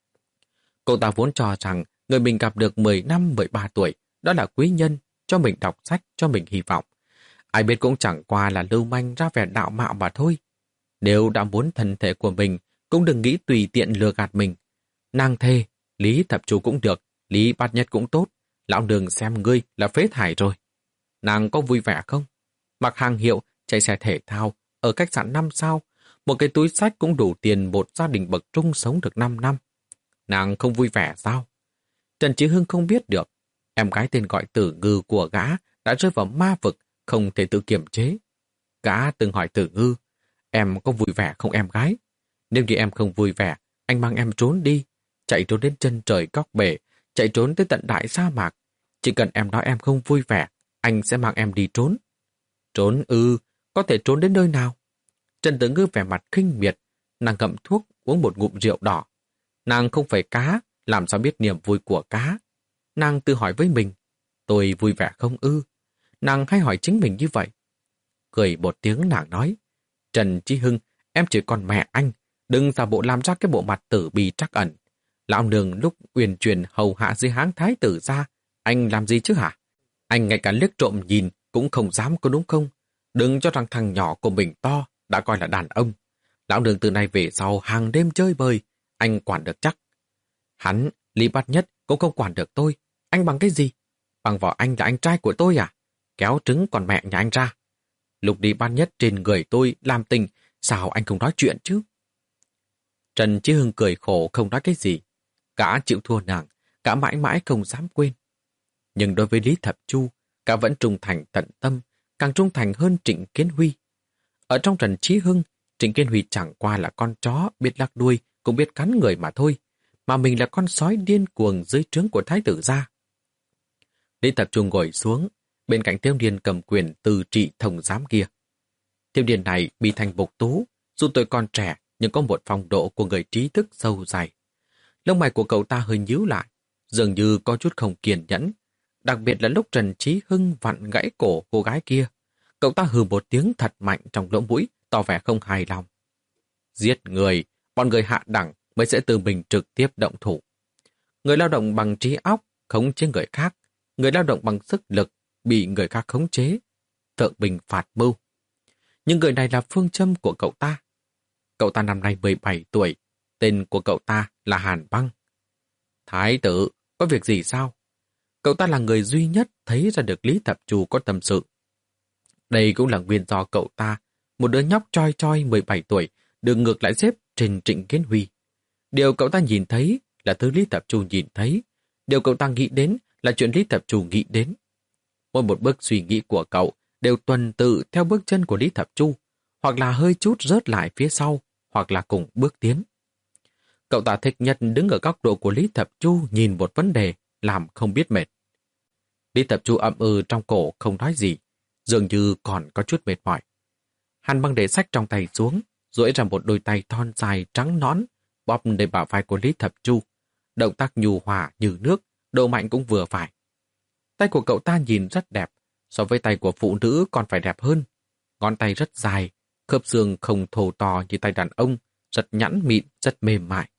Cậu ta vốn cho rằng người mình gặp được mười năm, mười ba tuổi, đó là quý nhân, cho mình đọc sách, cho mình hy vọng. Ai biết cũng chẳng qua là lưu manh ra vẻ đạo mạo mà thôi. Nếu đã muốn thân thể của mình, cũng đừng nghĩ tùy tiện lừa gạt mình. Nàng thề, Lý Thập Chu cũng được, Lý Bát Nhất cũng tốt, lão đường xem ngươi là phế thải rồi. Nàng có vui vẻ không? Mặc hàng hiệu, chạy xe thể thao, ở khách sạn năm sao, một cái túi sách cũng đủ tiền một gia đình bậc trung sống được năm năm. Nàng không vui vẻ sao? Trần Chí Hưng không biết được. Em gái tên gọi Tử Ngư của gã đã rơi vào ma vực, không thể tự kiềm chế. Gã từng hỏi Tử Ngư, em có vui vẻ không em gái? Nếu như em không vui vẻ, anh mang em trốn đi, chạy trốn đến chân trời góc bể, chạy trốn tới tận đại sa mạc. Chỉ cần em nói em không vui vẻ, anh sẽ mang em đi trốn. Trốn ư, có thể trốn đến nơi nào? Trần Tử Ngư vẻ mặt khinh miệt, nàng ngậm thuốc, uống một ngụm rượu đỏ. Nàng không phải cá, làm sao biết niềm vui của cá? Nàng tự hỏi với mình, tôi vui vẻ không ư? Nàng hay hỏi chính mình như vậy. Cười một tiếng nàng nói, Trần Chí Hưng, em chỉ còn mẹ anh, đừng giả bộ làm ra cái bộ mặt tử bi trắc ẩn. Lão nương lúc uyển chuyển hầu hạ dưới háng thái tử ra, anh làm gì chứ hả? Anh ngay cả liếc trộm nhìn cũng không dám có đúng không? Đừng cho rằng thằng nhỏ của mình to, đã coi là đàn ông. Lão nương từ nay về sau hàng đêm chơi bời, anh quản được chắc. Hắn, Lý Bát Nhất cũng không quản được tôi. Anh bằng cái gì? Bằng vỏ anh là anh trai của tôi à? Kéo trứng còn mẹ nhà anh ra. Lục Lý Bát Nhất trên người tôi làm tình, sao anh không nói chuyện chứ? Trần Chí Hưng cười khổ không nói cái gì. Gã chịu thua nàng, gã mãi mãi không dám quên. Nhưng đối với Lý Thập Chu, gã vẫn trung thành tận tâm, càng trung thành hơn Trịnh Kiến Huy. Ở trong Trần Chí Hưng, Trịnh Kiến Huy chẳng qua là con chó biết lắc đuôi, cũng biết cắn người mà thôi, mà mình là con sói điên cuồng dưới trướng của thái tử gia. Lý Thập Chu ngồi xuống, bên cạnh Tiêu Điền cầm quyền từ trị thống giám kia. Tiêu Điền này bị thành bộc tú, dù tôi còn trẻ nhưng có một phong độ của người trí thức sâu dày. Lông mày của cậu ta hơi nhíu lại, dường như có chút không kiên nhẫn, đặc biệt là lúc Trần Chí Hưng vặn gãy cổ cô gái kia. Cậu ta hừ một tiếng thật mạnh trong lỗ mũi, tỏ vẻ không hài lòng. Giết người, bọn người hạ đẳng mới sẽ tự mình trực tiếp động thủ. Người lao động bằng trí óc khống chế người khác, người lao động bằng sức lực bị người khác khống chế, thượng bình phạt mưu. Nhưng người này là phương châm của cậu ta. Cậu ta năm nay mười bảy tuổi, tên của cậu ta là Hàn Băng. Thái tử, có việc gì sao? Cậu ta là người duy nhất thấy ra được Lý Thập Chu có tâm sự. Đây cũng là nguyên do cậu ta, một đứa nhóc choi choi mười bảy tuổi, được ngược lại xếp trên Trịnh Kiến Huy. Điều cậu ta nhìn thấy là thứ Lý Thập Chu nhìn thấy. Điều cậu ta nghĩ đến là chuyện Lý Thập Chu nghĩ đến. Mỗi một bước suy nghĩ của cậu đều tuần tự theo bước chân của Lý Thập Chu, hoặc là hơi chút rớt lại phía sau, hoặc là cùng bước tiến. Cậu ta thích nhất đứng ở góc độ của Lý Thập Chu nhìn một vấn đề, làm không biết mệt. Lý Thập Chu ậm ừ trong cổ không nói gì, dường như còn có chút mệt mỏi. Hàn Băng để sách trong tay xuống, duỗi ra một đôi tay thon dài trắng nõn, bóp lên bả vai của Lý Thập Chu. Động tác nhu hòa như nước, độ mạnh cũng vừa phải. Tay của cậu ta nhìn rất đẹp, so với tay của phụ nữ còn phải đẹp hơn. Ngón tay rất dài, khớp xương không thô to như tay đàn ông, rất nhẵn mịn, rất mềm mại.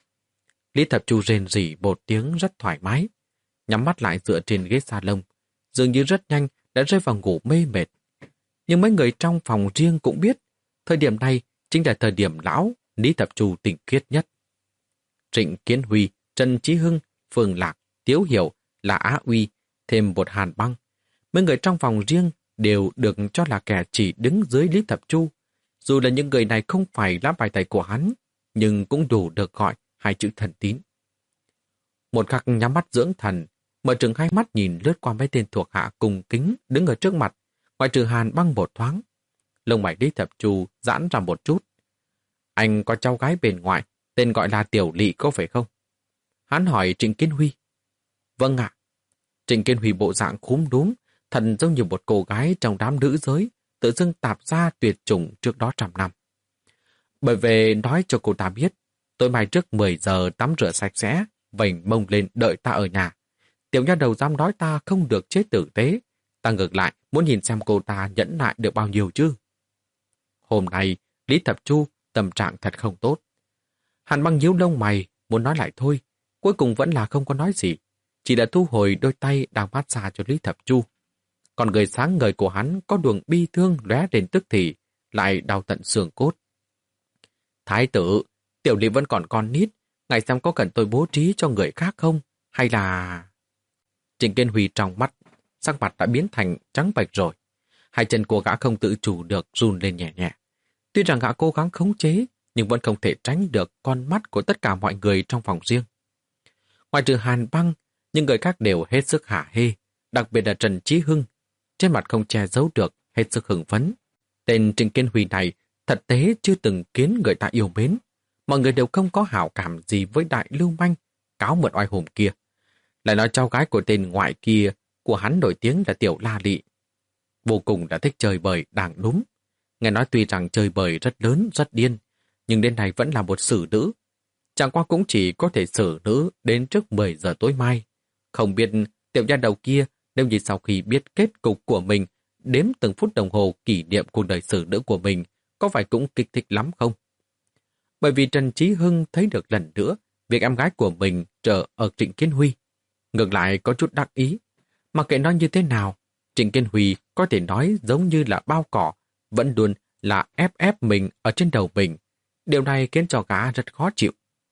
Lý Thập Chu rên rỉ một tiếng rất thoải mái, nhắm mắt lại dựa trên ghế salon, dường như rất nhanh đã rơi vào ngủ mê mệt. Nhưng mấy người trong phòng riêng cũng biết, thời điểm này chính là thời điểm lão Lý Thập Chu tỉnh khiết nhất. Trịnh Kiến Huy, Trần Chí Hưng, Phương Lạc, Tiếu Hiểu, là Á Uy, thêm một Hàn Băng. Mấy người trong phòng riêng đều được cho là kẻ chỉ đứng dưới Lý Thập Chu. Dù là những người này không phải lá bài tẩy của hắn, nhưng cũng đủ được gọi hai chữ thần tín. Một khắc nhắm mắt dưỡng thần, mở trừng hai mắt nhìn lướt qua mấy tên thuộc hạ cùng kính đứng ở trước mặt, ngoại trừ Hàn Băng một thoáng. Lông mày Lý Thập Chu giãn ra một chút. Anh có cháu gái bên ngoài, tên gọi là Tiểu Lị có phải không? Hắn hỏi Trịnh Kiến Huy. Vâng ạ. Trịnh Kiến Huy bộ dạng khúm núm, thật giống như một cô gái trong đám nữ giới, tự dưng tạp ra tuyệt chủng trước đó trăm năm. Bởi vì nói cho cô ta biết, tối mai trước mười giờ tắm rửa sạch sẽ, vành mông lên đợi ta ở nhà. Tiểu nha đầu dám nói ta không được chết tử tế, ta ngược lại muốn nhìn xem cô ta nhẫn nại được bao nhiêu chứ. Hôm nay, Lý Thập Chu tâm trạng thật không tốt. Hàn Băng nhíu lông mày, muốn nói lại thôi, cuối cùng vẫn là không có nói gì, chỉ đã thu hồi đôi tay đang mát xa cho Lý Thập Chu. Còn người sáng ngời của hắn có đường bi thương lóe đến tức thì, lại đau tận xương cốt. Thái tử, Tiểu Lị vẫn còn con nít, ngày xem có cần tôi bố trí cho người khác không? Hay là... Trịnh Kiến Huy trong mắt, sắc mặt đã biến thành trắng bệch rồi. Hai chân của gã không tự chủ được run lên nhẹ nhẹ. Tuy rằng gã cố gắng khống chế, nhưng vẫn không thể tránh được con mắt của tất cả mọi người trong phòng riêng. Ngoài trừ Hàn Băng, những người khác đều hết sức hả hê, đặc biệt là Trần Chí Hưng. Trên mặt không che giấu được, hết sức hưng phấn. Tên Trịnh Kiến Huy này thật tế chưa từng khiến người ta yêu mến. Mọi người đều không có hảo cảm gì với đại lưu manh, cáo mượn oai hùng kia. Lại nói cháu gái của tên ngoại kia, của hắn nổi tiếng là Tiểu La Lị. Vô cùng đã thích chơi bời đàng đúng. Nghe nói tuy rằng chơi bời rất lớn, rất điên, nhưng đến nay vẫn là một xử nữ. Chẳng qua cũng chỉ có thể xử nữ đến trước mười giờ tối mai. Không biết tiểu nha đầu kia nếu như sau khi biết kết cục của mình, đếm từng phút đồng hồ kỷ niệm cuộc đời xử nữ của mình, có phải cũng kích thích lắm không? Bởi vì Trần Chí Hưng thấy được lần nữa việc em gái của mình trở ở Trịnh Kiến Huy. Ngược lại có chút đắc ý. Mặc kệ nói như thế nào, Trịnh Kiến Huy có thể nói giống như là bao cỏ, vẫn luôn là ép ép mình ở trên đầu mình. Điều này khiến cho gã rất khó chịu.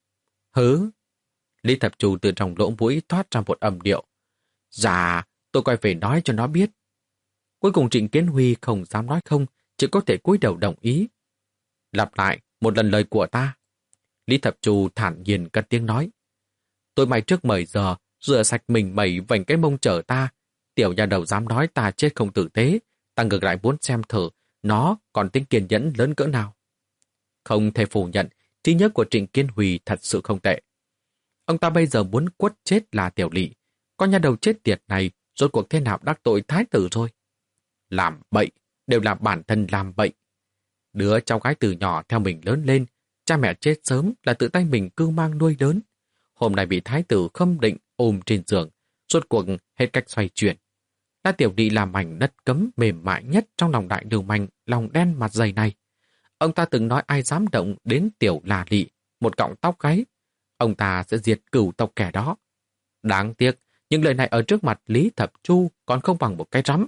Hứ! Lý Thập Chu từ trong lỗ mũi thoát ra một âm điệu. Dạ, tôi quay về nói cho nó biết. Cuối cùng Trịnh Kiến Huy không dám nói không, chỉ có thể cúi đầu đồng ý. Lặp lại một lần lời của ta. Lý Thập Chu thản nhiên cất tiếng nói. Tôi mày trước mười giờ, rửa sạch mình mẩy vành cái mông chở ta. Tiểu nhà đầu dám nói ta chết không tử tế, ta ngược lại muốn xem thử nó còn tính kiên nhẫn lớn cỡ nào. Không thể phủ nhận, trí nhớ của Trịnh Kiến Huy thật sự không tệ. Ông ta bây giờ muốn quất chết là Tiểu Lị. Con nhà đầu chết tiệt này rốt cuộc thế nào đắc tội thái tử rồi. Làm bậy, đều là bản thân làm bậy. Đứa cháu gái từ nhỏ theo mình lớn lên, cha mẹ chết sớm là tự tay mình cưu mang nuôi lớn. Hôm nay bị thái tử khâm định ôm trên giường, rốt cuộc hết cách xoay chuyển. La Tiểu Lị là mảnh đất cấm mềm mại nhất trong lòng đại lưu manh, lòng đen mặt dày này. Ông ta từng nói ai dám động đến Tiểu La Lị, một cọng tóc gáy, ông ta sẽ diệt cửu tộc kẻ đó. Đáng tiếc, những lời này ở trước mặt Lý Thập Chu còn không bằng một cái rắm.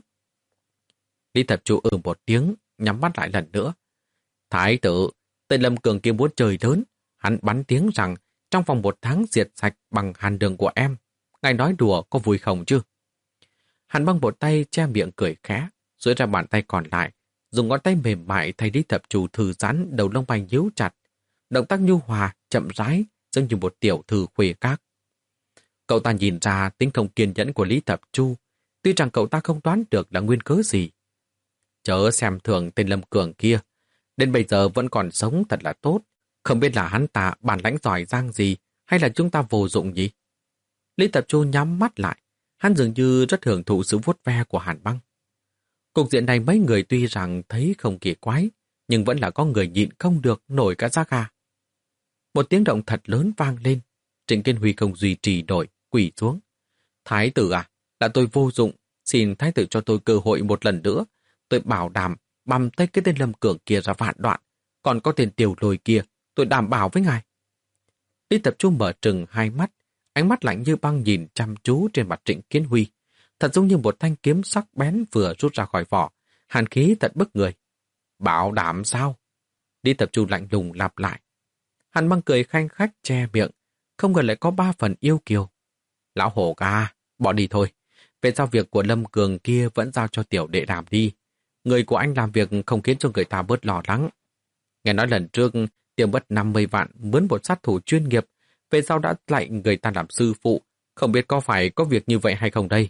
Lý Thập Chu ừ một tiếng, nhắm mắt lại lần nữa. Thái tử, tên Lâm Cường kia muốn chơi lớn, hắn bắn tiếng rằng trong vòng một tháng diệt sạch bằng hàn đường của em. Ngài nói đùa có vui không chứ? Hàn Băng một tay che miệng cười khẽ, duỗi ra bàn tay còn lại, dùng ngón tay mềm mại thay Lý Thập Chu thư giãn đầu lông mày nhíu chặt. Động tác nhu hòa, chậm rãi, giống như một tiểu thư khuê các. Cậu ta nhìn ra tính không kiên nhẫn của Lý Thập Chu, tuy rằng cậu ta không đoán được là nguyên cớ gì. Chớ xem thường tên Lâm Cường kia, đến bây giờ vẫn còn sống thật là tốt, Không biết là hắn ta bản lãnh giỏi giang gì hay là chúng ta vô dụng nhỉ? Lý Tập Chu nhắm mắt lại, hắn dường như rất hưởng thụ sự vuốt ve của Hàn Băng. Cục diện này mấy người tuy rằng thấy không kỳ quái, nhưng vẫn là có người nhịn không được nổi cả da gà. Một tiếng động thật lớn vang lên, Trịnh Kiến Huy không duy trì nổi, quỳ xuống. Thái tử à, là tôi vô dụng, xin thái tử cho tôi cơ hội một lần nữa. Tôi bảo đảm băm tay cái tên Lâm Cường kia ra vạn đoạn, còn có tên Tiểu Lôi kia, tôi đảm bảo với ngài. Lý Tập Trung mở trừng hai mắt, ánh mắt lạnh như băng nhìn chăm chú trên mặt Trịnh Kiến Huy, thật giống như một thanh kiếm sắc bén vừa rút ra khỏi vỏ, hàn khí thật bức người. Bảo đảm sao? Lý Tập Trung lạnh lùng lặp lại. Hàn Băng cười khanh khách che miệng, không ngờ lại có ba phần yêu kiều. Lão hổ ca, bỏ đi thôi. Về sau việc của Lâm Cường kia vẫn giao cho tiểu đệ làm đi. Người của anh làm việc không khiến cho người ta bớt lo lắng. Nghe nói lần trước tiêu mất năm mươi vạn mướn một sát thủ chuyên nghiệp, về sau đã lại người ta làm sư phụ, không biết có phải có việc như vậy hay không đây.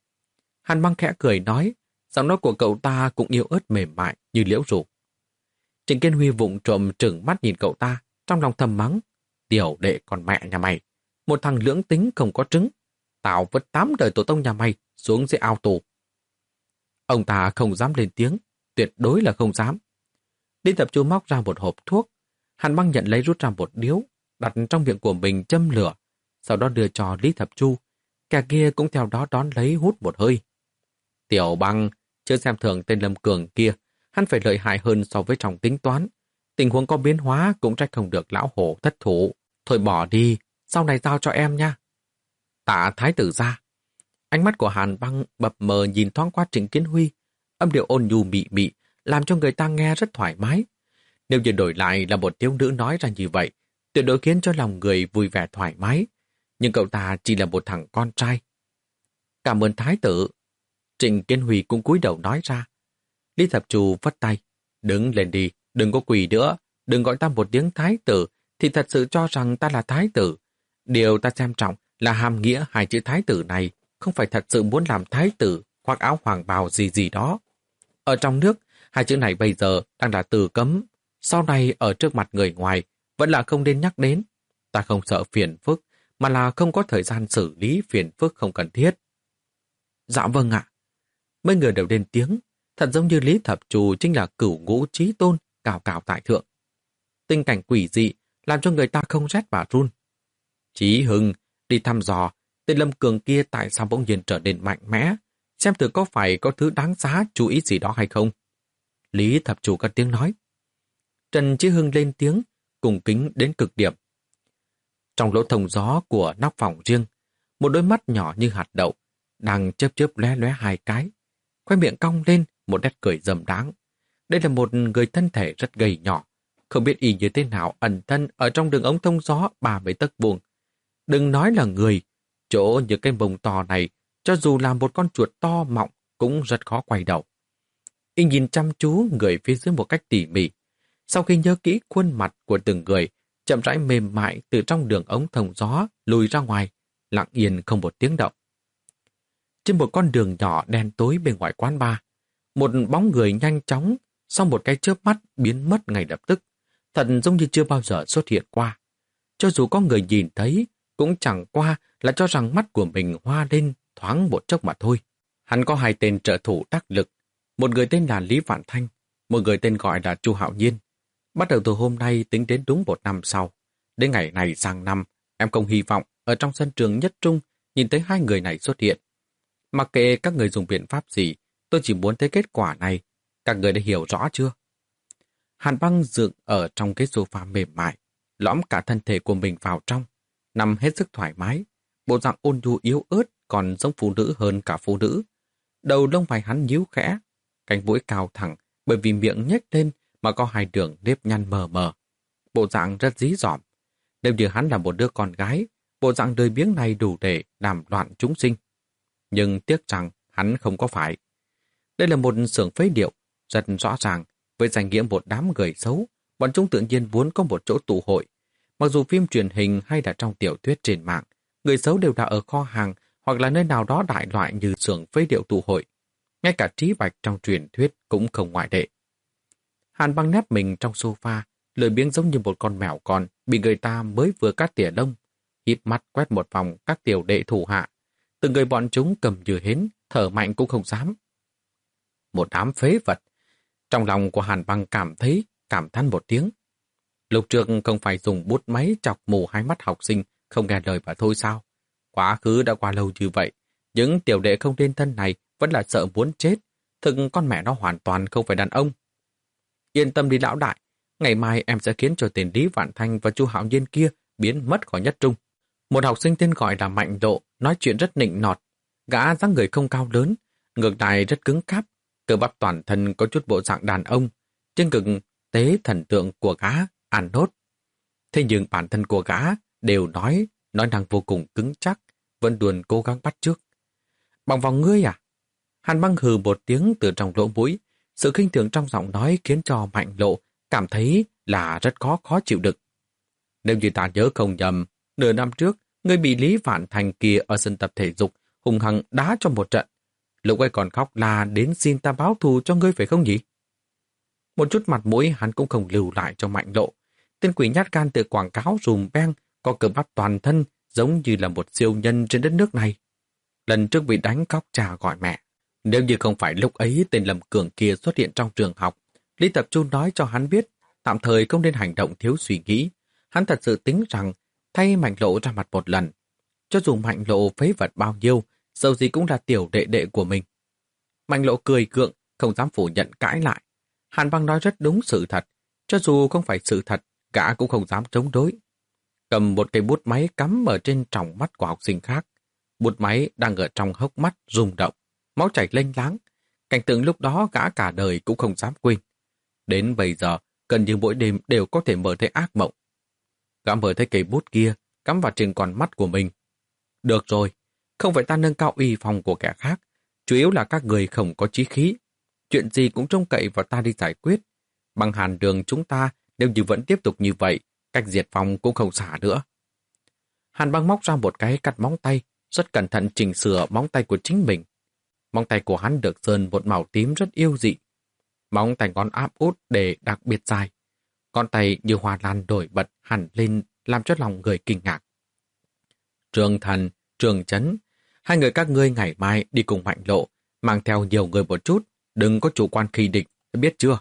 Hàn Băng khẽ cười nói, giọng nói của cậu ta cũng yếu ớt mềm mại như liễu rủ. Trịnh Kiến Huy vụng trộm trừng mắt nhìn cậu ta, trong lòng thầm mắng, tiểu đệ con mẹ nhà mày, một thằng lưỡng tính không có trứng, tao vứt tám đời tổ tông nhà mày xuống dưới ao tù. Ông ta không dám lên tiếng, tuyệt đối là không dám. Lý Tập Chu móc ra một hộp thuốc, Hàn Băng nhận lấy rút ra một điếu, đặt trong miệng của mình châm lửa, sau đó đưa cho Lý Thập Chu. Kẻ kia cũng theo đó đón lấy hút một hơi. Tiểu Băng, chưa xem thường tên Lâm Cường kia, hắn phải lợi hại hơn so với trong tính toán. Tình huống có biến hóa cũng trách không được lão hổ thất thủ. Thôi bỏ đi, sau này giao cho em nha. Tạ thái tử ra. Ánh mắt của Hàn Băng bập mờ nhìn thoáng qua Trịnh Kiến Huy, âm điệu ôn nhu mị mị, làm cho người ta nghe rất thoải mái. Nếu như đổi lại là một thiếu nữ nói ra như vậy, tuyệt đối khiến cho lòng người vui vẻ thoải mái. Nhưng cậu ta chỉ là một thằng con trai. Cảm ơn thái tử. Trịnh Kiến Huy cũng cúi đầu nói ra. Lý Thập Chu vất tay. Đứng lên đi, đừng có quỳ nữa. Đừng gọi ta một tiếng thái tử, thì thật sự cho rằng ta là thái tử. Điều ta xem trọng là hàm nghĩa hai chữ thái tử này, không phải thật sự muốn làm thái tử hoặc áo hoàng bào gì gì đó. Ở trong nước, hai chữ này bây giờ đang là từ cấm. Sau này ở trước mặt người ngoài, vẫn là không nên nhắc đến. Ta không sợ phiền phức, mà là không có thời gian xử lý phiền phức không cần thiết. Dạ vâng ạ. Mấy người đều lên tiếng, thật giống như Lý Thập Chu chính là cửu ngũ chí tôn, cao cao tại thượng. Tình cảnh quỷ dị làm cho người ta không rét và run. Chí Hưng, đi thăm dò, tên Lâm Cường kia tại sao bỗng nhiên trở nên mạnh mẽ, xem thử có phải có thứ đáng giá chú ý gì đó hay không. Lý Thập Chu cất tiếng nói. Trần Chí Hưng lên tiếng, cùng kính đến cực điểm. Trong lỗ thông gió của nóc phòng riêng, một đôi mắt nhỏ như hạt đậu, đang chớp chớp lóe lóe hai cái, khoe miệng cong lên một nét cười dâm đáng. Đây là một người thân thể rất gầy nhỏ, không biết y như thế nào ẩn thân ở trong đường ống thông gió ba mươi tấc vuông. Đừng nói là người, chỗ những cái bông to này, cho dù là một con chuột to mọng cũng rất khó quay đầu. Y nhìn chăm chú người phía dưới một cách tỉ mỉ. Sau khi nhớ kỹ khuôn mặt của từng người, chậm rãi mềm mại từ trong đường ống thông gió lùi ra ngoài, lặng yên không một tiếng động. Trên một con đường nhỏ đen tối bên ngoài quán bar, một bóng người nhanh chóng, sau một cái chớp mắt biến mất ngay lập tức, thật giống như chưa bao giờ xuất hiện qua. Cho dù có người nhìn thấy, cũng chẳng qua là cho rằng mắt của mình hoa lên thoáng một chốc mà thôi. Hắn có hai tên trợ thủ đắc lực, một người tên là Lý Vạn Thanh, một người tên gọi là Chu Hạo Nhiên. Bắt đầu từ hôm nay tính đến đúng một năm sau, đến ngày này sang năm, em không hy vọng ở trong sân trường nhất trung nhìn thấy hai người này xuất hiện. Mặc kệ các người dùng biện pháp gì, tôi chỉ muốn thấy kết quả này. Các người đã hiểu rõ chưa? Hàn Băng dựng ở trong cái sofa mềm mại, lõm cả thân thể của mình vào trong, nằm hết sức thoải mái. Bộ dạng ôn nhu yếu ớt còn giống phụ nữ hơn cả phụ nữ. Đầu lông mày hắn nhíu khẽ, cánh mũi cao thẳng bởi vì miệng nhếch lên mà có hai đường nếp nhăn mờ mờ. Bộ dạng rất dí dỏm. Nếu như hắn là một đứa con gái, bộ dạng đời biếng này đủ để làm loạn chúng sinh. Nhưng tiếc rằng hắn không có phải. Đây là một xưởng phế điệu, rất rõ ràng, với danh nghĩa một đám người xấu, bọn chúng tự nhiên muốn có một chỗ tụ hội. Mặc dù phim truyền hình hay là trong tiểu thuyết trên mạng, người xấu đều đã ở kho hàng hoặc là nơi nào đó đại loại như xưởng phế điệu tụ hội. Ngay cả Trí Bạch trong truyền thuyết cũng không ngoại lệ. Hàn Băng nép mình trong sofa, lười biếng giống như một con mèo con bị người ta mới vừa cắt tỉa lông, híp mắt quét một vòng các tiểu đệ thủ hạ. Từng người bọn chúng cầm như hến, thở mạnh cũng không dám. Một đám phế vật. Trong lòng của Hàn Băng cảm thấy, cảm thán một tiếng. Lúc trước không phải dùng bút máy chọc mù hai mắt học sinh, không nghe lời mà thôi sao? Quá khứ đã qua lâu như vậy, những tiểu đệ không nên thân này vẫn là sợ muốn chết. Thực con mẹ nó hoàn toàn không phải đàn ông. Yên tâm đi lão đại, ngày mai em sẽ khiến cho tên Lý Vạn Thanh và Chu Hạo Nhiên kia biến mất khỏi nhất trung. Một học sinh tên gọi là Mạnh Độ, nói chuyện rất nịnh nọt. Gã dáng người không cao lớn, ngược lại rất cứng cáp, cơ bắp toàn thân có chút bộ dạng đàn ông, trên cực tế thần tượng của gã, ăn nốt. Thế nhưng bản thân của gã đều nói, nói năng vô cùng cứng chắc, vẫn luôn cố gắng bắt chước. Bằng vào ngươi à? Hàn Băng hừ một tiếng từ trong lỗ mũi, sự khinh thường trong giọng nói khiến cho Mạnh Lộ cảm thấy là rất khó khó chịu đựng. Nếu như ta nhớ không nhầm, nửa năm trước, ngươi bị Lý Vạn Thành kia ở sân tập thể dục hùng hăng đá trong một trận. Lúc ấy còn khóc la đến xin ta báo thù cho ngươi phải không nhỉ? Một chút mặt mũi hắn cũng không lưu lại cho Mạnh Lộ. Tên quỷ nhát gan từ quảng cáo dùm beng, có cơ bắp toàn thân giống như là một siêu nhân trên đất nước này. Lần trước bị đánh cóc cha gọi mẹ. Nếu như không phải lúc ấy tên Lâm Cường kia xuất hiện trong trường học, Lý Tập Trung nói cho hắn biết, tạm thời không nên hành động thiếu suy nghĩ. Hắn thật sự tính rằng thay Mạnh Lộ ra mặt một lần. Cho dù Mạnh Lộ phế vật bao nhiêu, dẫu gì cũng là tiểu đệ đệ của mình. Mạnh Lộ cười gượng, không dám phủ nhận cãi lại. Hàn Băng nói rất đúng sự thật. Cho dù không phải sự thật, gã cũng không dám chống đối. Cầm một cây bút máy cắm ở trên tròng mắt của học sinh khác. Bút máy đang ở trong hốc mắt rung động, máu chảy lênh láng. Cảnh tượng lúc đó gã cả đời cũng không dám quên. Đến bây giờ, gần như mỗi đêm đều có thể mơ thấy ác mộng. Gã mơ thấy cây bút kia cắm vào trên con mắt của mình. Được rồi, không phải ta nâng cao uy phong của kẻ khác, chủ yếu là các người không có chí khí. Chuyện gì cũng trông cậy vào ta đi giải quyết. Bằng Hàn Đường chúng ta nếu như vẫn tiếp tục như vậy, cách diệt vong cũng không xả nữa. Hàn Băng móc ra một cái cắt móng tay, rất cẩn thận chỉnh sửa móng tay của chính mình. Móng tay của hắn được sơn một màu tím rất yêu dị. Móng tay ngón áp út để đặc biệt dài. Con tay như hoa lan nổi bật hẳn lên làm cho lòng người kinh ngạc. Trường Thần, Trường Chấn, hai người các ngươi ngày mai đi cùng Mạnh Lộ, mang theo nhiều người một chút, đừng có chủ quan khi địch, biết chưa?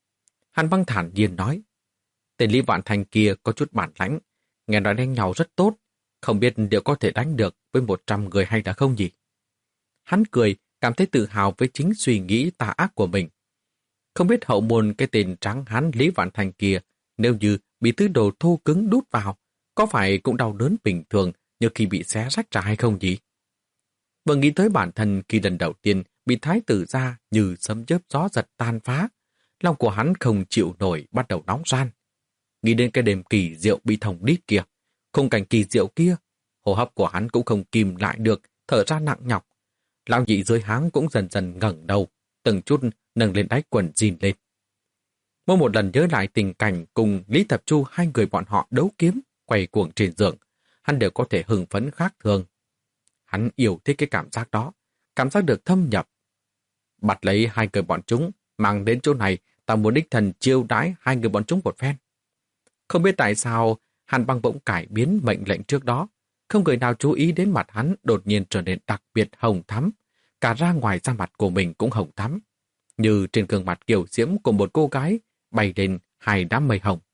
Hàn Băng thản nhiên nói. Tên Lý Vạn Thành kia có chút bản lãnh, nghe nói đánh nhau rất tốt, không biết liệu có thể đánh được với một trăm người hay là không nhỉ? Hắn cười, cảm thấy tự hào với chính suy nghĩ tà ác của mình. Không biết hậu môn cái tên trắng hán Lý Vạn Thành kia, nếu như bị thứ đồ thô cứng đút vào, có phải cũng đau đớn bình thường như khi bị xé rách ra hay không nhỉ? Vừa nghĩ tới bản thân khi lần đầu tiên bị thái tử ra như sấm chớp gió giật tan phá, lòng của hắn không chịu nổi bắt đầu nóng ran. Nghĩ đến cái đêm kỳ diệu bị thòng đít kia, khung cảnh kỳ diệu kia, hô hấp của hắn cũng không kìm lại được, thở ra nặng nhọc. Lão nhị dưới háng cũng dần dần ngẩng đầu, từng chút nâng lên đáy quần jean lên. Mỗi một lần nhớ lại tình cảnh cùng Lý Thập Chu hai người bọn họ đấu kiếm, quay cuồng trên giường, hắn đều có thể hưng phấn khác thường. Hắn yêu thích cái cảm giác đó, cảm giác được thâm nhập. Bắt lấy hai người bọn chúng, mang đến chỗ này, ta muốn đích thần chiêu đãi hai người bọn chúng một phen. Không biết tại sao, Hàn Băng bỗng cải biến mệnh lệnh trước đó. Không người nào chú ý đến mặt hắn đột nhiên trở nên đặc biệt hồng thắm. Cả ra ngoài da mặt của mình cũng hồng thắm. Như trên gương mặt kiều diễm của một cô gái bay lên hai đám mây hồng.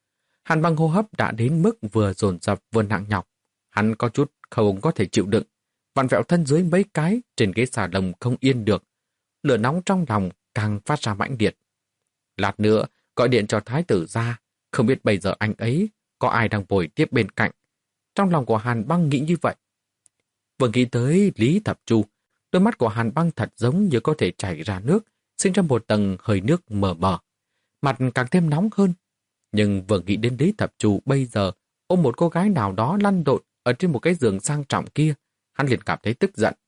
Hàn Băng hô hấp đã đến mức vừa dồn dập vừa nặng nhọc. Hắn có chút không có thể chịu đựng. Vặn vẹo thân dưới mấy cái trên ghế xà lồng không yên được. Lửa nóng trong lòng càng phát ra mãnh liệt. Lát nữa gọi điện cho thái tử ra. Không biết bây giờ anh ấy có ai đang bồi tiếp bên cạnh. Trong lòng của Hàn Băng nghĩ như vậy. Vừa nghĩ tới Lý Thập Chu, đôi mắt của Hàn Băng thật giống như có thể chảy ra nước, sinh ra một tầng hơi nước mờ mờ. Mặt càng thêm nóng hơn. Nhưng vừa nghĩ đến Lý Thập Chu bây giờ ôm một cô gái nào đó lăn lộn ở trên một cái giường sang trọng kia, hắn liền cảm thấy tức giận.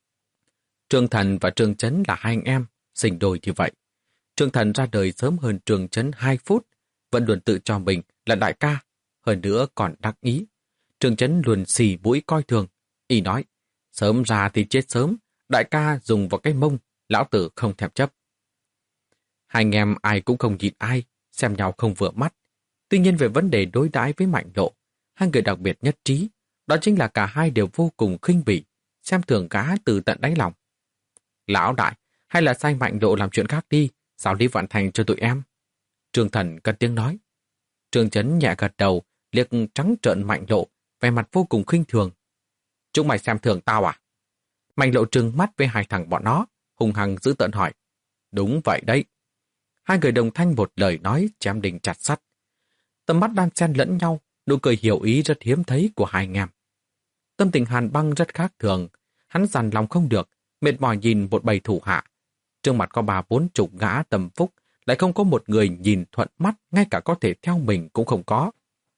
Trương Thần và Trương Chấn là hai anh em, sinh đôi như vậy. Trương Thần ra đời sớm hơn Trương Chấn hai phút, vẫn luôn tự cho mình là đại ca, hơn nữa còn đắc ý. Trương Chấn luôn xì mũi coi thường, y nói, sớm ra thì chết sớm, đại ca dùng vào cái mông, lão tử không thèm chấp. Hai anh em ai cũng không nhịn ai, xem nhau không vừa mắt, Tuy nhiên về vấn đề đối đãi với Mạnh Lộ, hai người đặc biệt nhất trí, đó chính là cả hai đều vô cùng khinh bỉ, xem thường gã từ tận đáy lòng. Lão đại, hay là sai Mạnh Lộ làm chuyện khác đi, sao Lý Vạn Thành cho tụi em? Trương Thần cất tiếng nói. Trương Chấn nhẹ gật đầu, liếc trắng trợn Mạnh Lộ, vẻ mặt vô cùng khinh thường. Chúng mày xem thường tao à? Mạnh Lộ trừng mắt với hai thằng bọn nó, hung hăng giữ tợn hỏi. Đúng vậy đấy. Hai người đồng thanh một lời nói chém đinh chặt sắt. Tầm mắt đan xen lẫn nhau, nụ cười hiểu ý rất hiếm thấy của hai anh em. Tâm tình Hàn Băng rất khác thường, hắn dằn lòng không được, mệt mỏi nhìn một bầy thủ hạ. Trước mặt có ba bốn chục gã tầm phúc, lại không có một người nhìn thuận mắt, ngay cả có thể theo mình cũng không có.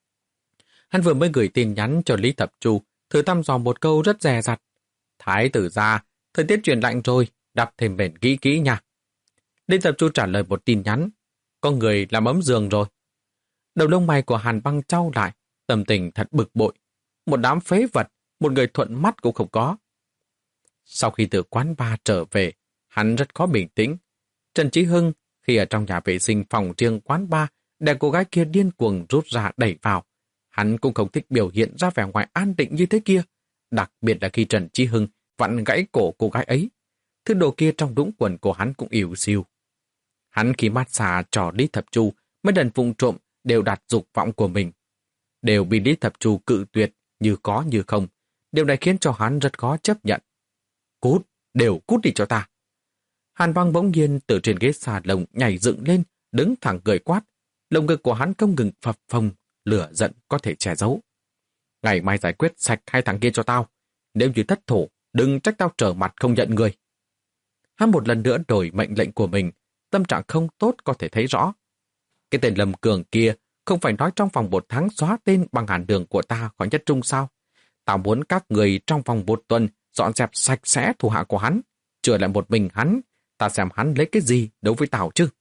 Hắn vừa mới gửi tin nhắn cho Lý Thập Chu, thử thăm dò một câu rất dè dặt. Thái tử ra, thời tiết chuyển lạnh rồi, đắp thêm bền kỹ kỹ nha. Lý Thập Chu trả lời một tin nhắn, có người làm ấm giường rồi. Đầu lông mày của Hàn Băng trao lại, tâm tình thật bực bội. Một đám phế vật, một người thuận mắt cũng không có. Sau khi từ quán bar trở về, hắn rất khó bình tĩnh. Trần Chí Hưng, khi ở trong nhà vệ sinh phòng riêng quán bar, để cô gái kia điên cuồng rút ra đẩy vào. Hắn cũng không thích biểu hiện ra vẻ ngoài an định như thế kia. Đặc biệt là khi Trần Chí Hưng vặn gãy cổ cô gái ấy. Thứ đồ kia trong đũng quần của hắn cũng ỉu xìu. Hắn khi mát xà trò Lý Thập Chu, mấy lần vụng trộm đều đạt dục vọng của mình. Đều bị Lý Thập Chu cự tuyệt, như có như không. Điều này khiến cho hắn rất khó chấp nhận. Cút, đều cút đi cho ta. Hàn Băng bỗng nhiên từ trên ghế xà lồng nhảy dựng lên, đứng thẳng cười quát. Lồng ngực của hắn không ngừng phập phồng, lửa giận có thể che giấu. Ngày mai giải quyết sạch hai thằng kia cho tao. Nếu như thất thủ, đừng trách tao trở mặt không nhận người. Hắn một lần nữa đổi mệnh lệnh của mình, tâm trạng không tốt có thể thấy rõ. Cái tên Lâm Cường kia không phải nói trong vòng một tháng xóa tên bằng hàn đường của ta khỏi nhất trung sao? Tao muốn các người trong vòng một tuần dọn dẹp sạch sẽ thủ hạ của hắn, chừa lại một mình hắn, ta xem hắn lấy cái gì đấu với tao chứ.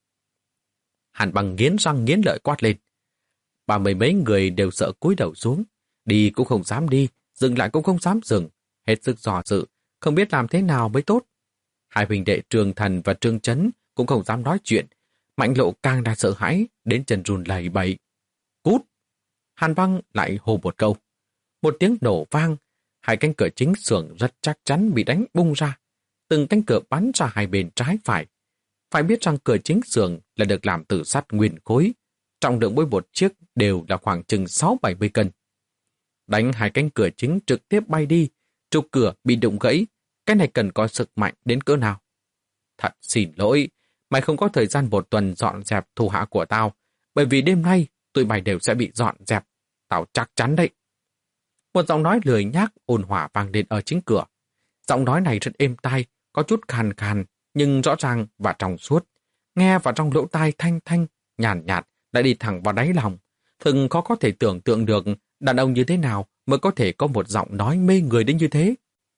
Hàn Băng nghiến răng nghiến lợi quát lên. Ba mươi mấy người đều sợ cúi đầu xuống, đi cũng không dám đi, dừng lại cũng không dám dừng, hết sức dò dự, không biết làm thế nào mới tốt. Hai huynh đệ Trương Thần và Trương Chấn cũng không dám nói chuyện, Mạnh Lộ càng đã sợ hãi, đến chân run lẩy bẩy. Cút! Hàn Băng lại hô một câu. Một tiếng nổ vang, hai cánh cửa chính xưởng rất chắc chắn bị đánh bung ra. Từng cánh cửa bắn ra hai bên trái phải. Phải biết rằng cửa chính xưởng là được làm từ sắt nguyên khối. Trọng lượng mỗi một chiếc đều là khoảng chừng sáu bảy mươi cân. Đánh hai cánh cửa chính trực tiếp bay đi, trục cửa bị đụng gãy. Cái này cần có sức mạnh đến cỡ nào? Thật xin lỗi, mày không có thời gian một tuần dọn dẹp thủ hạ của tao, bởi vì đêm nay tụi mày đều sẽ bị dọn dẹp. Tao chắc chắn đấy. Một giọng nói lười nhác ồn hỏa vang lên ở chính cửa. Giọng nói này rất êm tai, có chút khàn khàn, nhưng rõ ràng và trong suốt. Nghe vào trong lỗ tai thanh thanh, nhàn nhạt, đã đi thẳng vào đáy lòng. Thường khó có thể tưởng tượng được đàn ông như thế nào mới có thể có một giọng nói mê người đến như thế.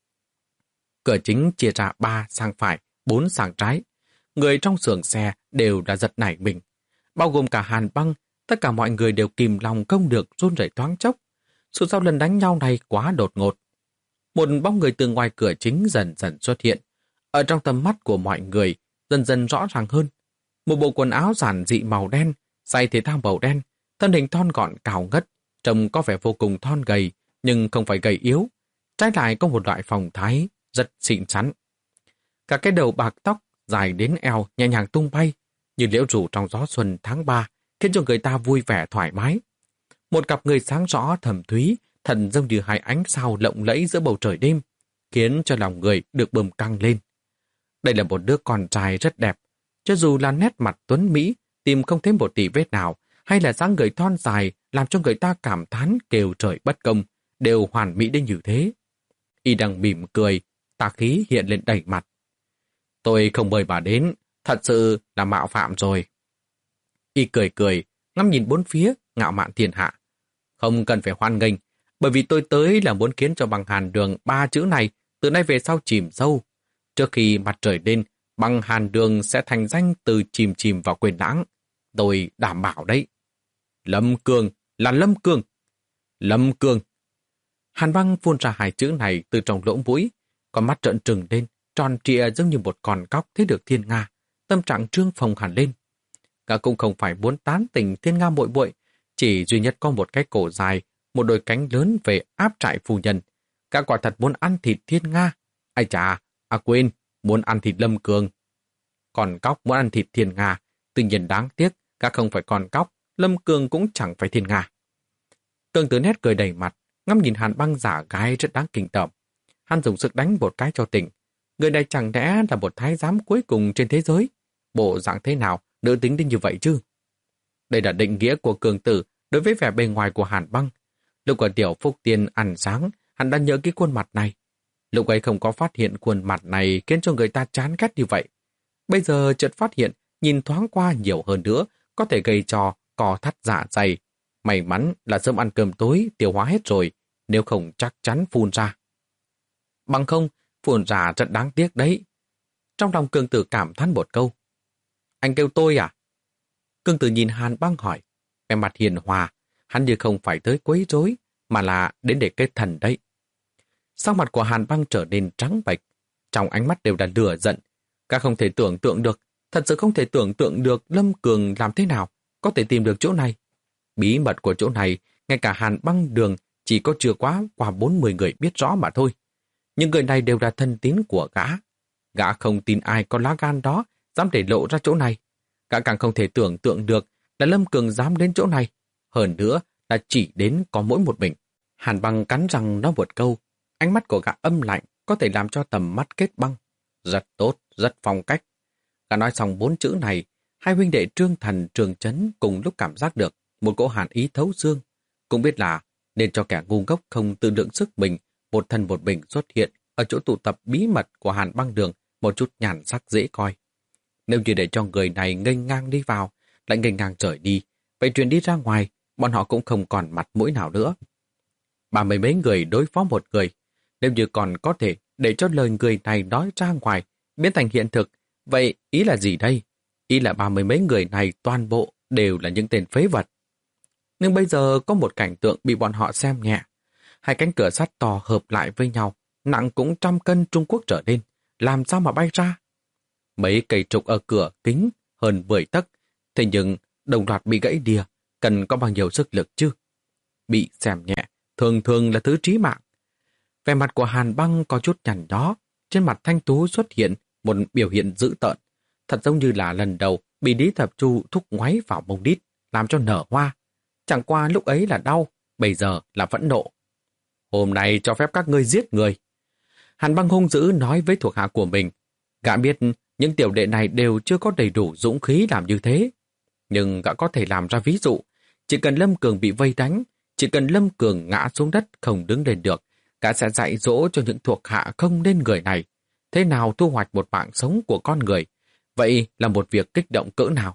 Cửa chính chia ra ba sang phải, bốn sang trái. Người trong xưởng xe đều đã giật nảy mình. Bao gồm cả Hàn Băng, tất cả mọi người đều kìm lòng không được run rẩy thoáng chốc. Dù sao lần đánh nhau này quá đột ngột. Một bóng người từ ngoài cửa chính dần dần xuất hiện. Ở trong tầm mắt của mọi người, dần dần rõ ràng hơn. Một bộ quần áo giản dị màu đen, giày thể thao màu đen, thân hình thon gọn cao ngất, trông có vẻ vô cùng thon gầy, nhưng không phải gầy yếu. Trái lại có một loại phong thái rất xịn xắn. Cả cái đầu bạc tóc dài đến eo nhẹ nhàng tung bay, như liễu rủ trong gió xuân tháng ba, khiến cho người ta vui vẻ thoải mái. Một cặp người sáng rõ thầm thúy, thần giống như hai ánh sao lộng lẫy giữa bầu trời đêm, khiến cho lòng người được bừng căng lên. Đây là một đứa con trai rất đẹp, cho dù là nét mặt tuấn Mỹ, tìm không thấy một tỉ vết nào, hay là dáng người thon dài làm cho người ta cảm thán kêu trời bất công, đều hoàn mỹ đến như thế. Y đang mỉm cười, tà khí hiện lên đầy mặt. Tôi không mời bà đến, thật sự là mạo phạm rồi. Y cười cười, ngắm nhìn bốn phía, ngạo mạn thiên hạ. Không cần phải hoan nghênh, bởi vì tôi tới là muốn khiến cho bằng hàn đường ba chữ này từ nay về sau chìm sâu. Trước khi mặt trời lên, bằng hàn đường sẽ thành danh từ chìm chìm vào quên lãng. Tôi đảm bảo đấy. Lâm Cương là Lâm Cương. Lâm Cương. Hàn Băng phun ra hai chữ này từ trong lỗ mũi, con mắt trợn trừng lên, tròn trịa giống như một con cóc thấy được thiên nga, tâm trạng trương phồng hẳn lên. Cả cũng không phải muốn tán tỉnh thiên nga bội bội, Chỉ duy nhất có một cái cổ dài, một đôi cánh lớn về áp trại phu nhân. Cả quả thật muốn ăn thịt Thiên Nga. Ai chà, à quên, muốn ăn thịt Lâm Cường. Còn cóc muốn ăn thịt Thiên Nga. Tuy nhiên đáng tiếc, các không phải con cóc, Lâm Cường cũng chẳng phải Thiên Nga. Cường Tử nét cười đầy mặt, ngắm nhìn Hàn Băng giả gái rất đáng kinh tởm. Hắn dùng sức đánh một cái cho tỉnh. Người này chẳng lẽ là một thái giám cuối cùng trên thế giới? Bộ dạng thế nào, nữ tính đến như vậy chứ? Đây là định nghĩa của Cường Tử đối với vẻ bề ngoài của Hàn Băng. Lúc ở tiểu Phúc Tiên ăn sáng, hắn đã nhớ cái khuôn mặt này. Lúc ấy không có phát hiện khuôn mặt này khiến cho người ta chán ghét như vậy. Bây giờ chợt phát hiện, nhìn thoáng qua nhiều hơn nữa, có thể gây cho cò thắt dạ dày. May mắn là sớm ăn cơm tối, tiêu hóa hết rồi, nếu không chắc chắn phun ra. Bằng không, phun ra rất đáng tiếc đấy. Trong lòng Cường Tử cảm thán một câu. Anh kêu tôi à? Cường Tử nhìn Hàn Băng hỏi, vẻ mặt hiền hòa, hắn như không phải tới quấy rối, mà là đến để kết thần đấy. Sắc mặt của Hàn Băng trở nên trắng bệch, trong ánh mắt đều là lửa giận. Các không thể tưởng tượng được, thật sự không thể tưởng tượng được Lâm Cường làm thế nào có thể tìm được chỗ này. Bí mật của chỗ này, ngay cả Hàn Băng Đường chỉ có chưa quá qua bốn mươi người biết rõ mà thôi. Những người này đều là thân tín của gã. Gã không tin ai có lá gan đó dám để lộ ra chỗ này. Gã càng không thể tưởng tượng được là Lâm Cường dám đến chỗ này. Hơn nữa là chỉ đến có mỗi một mình. Hàn Băng cắn răng nói một câu. Ánh mắt của gã âm lạnh có thể làm cho tầm mắt kết băng. Rất tốt, rất phong cách. Gã nói xong bốn chữ này, hai huynh đệ Trương Thần, Trương Chấn cùng lúc cảm giác được một cỗ hàn ý thấu xương. Cũng biết là nên cho kẻ ngu ngốc không tự lượng sức mình, một thân một mình xuất hiện ở chỗ tụ tập bí mật của Hàn Băng Đường một chút nhàn sắc dễ coi. Nếu như để cho người này nghênh ngang đi vào, lại nghênh ngang rời đi, vậy truyền đi ra ngoài, bọn họ cũng không còn mặt mũi nào nữa. Ba mươi mấy người đối phó một người, nếu như còn có thể để cho lời người này nói ra ngoài, biến thành hiện thực, vậy ý là gì đây? Ý là ba mươi mấy người này toàn bộ đều là những tên phế vật. Nhưng bây giờ có một cảnh tượng bị bọn họ xem nhẹ. Hai cánh cửa sắt to hợp lại với nhau, nặng cũng trăm cân Trung Quốc trở lên, làm sao mà bay ra? Mấy cây trục ở cửa kính hơn mười tấc, thế nhưng đồng loạt bị gãy đìa, cần có bao nhiêu sức lực chứ? Bị xem nhẹ, thường thường là thứ trí mạng. Vẻ mặt của Hàn Băng có chút nhằn nhó, trên mặt Thanh Tú xuất hiện một biểu hiện dữ tợn, thật giống như là lần đầu bị Lý Thập Chu thúc ngoáy vào mông đít, làm cho nở hoa. Chẳng qua lúc ấy là đau, bây giờ là phẫn nộ. Hôm nay cho phép các ngươi giết người. Hàn Băng hung dữ nói với thuộc hạ của mình. Gã biết những tiểu đệ này đều chưa có đầy đủ dũng khí làm như thế. Nhưng gã có thể làm ra ví dụ. Chỉ cần Lâm Cường bị vây đánh, chỉ cần Lâm Cường ngã xuống đất không đứng lên được, gã sẽ dạy dỗ cho những thuộc hạ không nên người này. Thế nào thu hoạch một mạng sống của con người? Vậy là một việc kích động cỡ nào?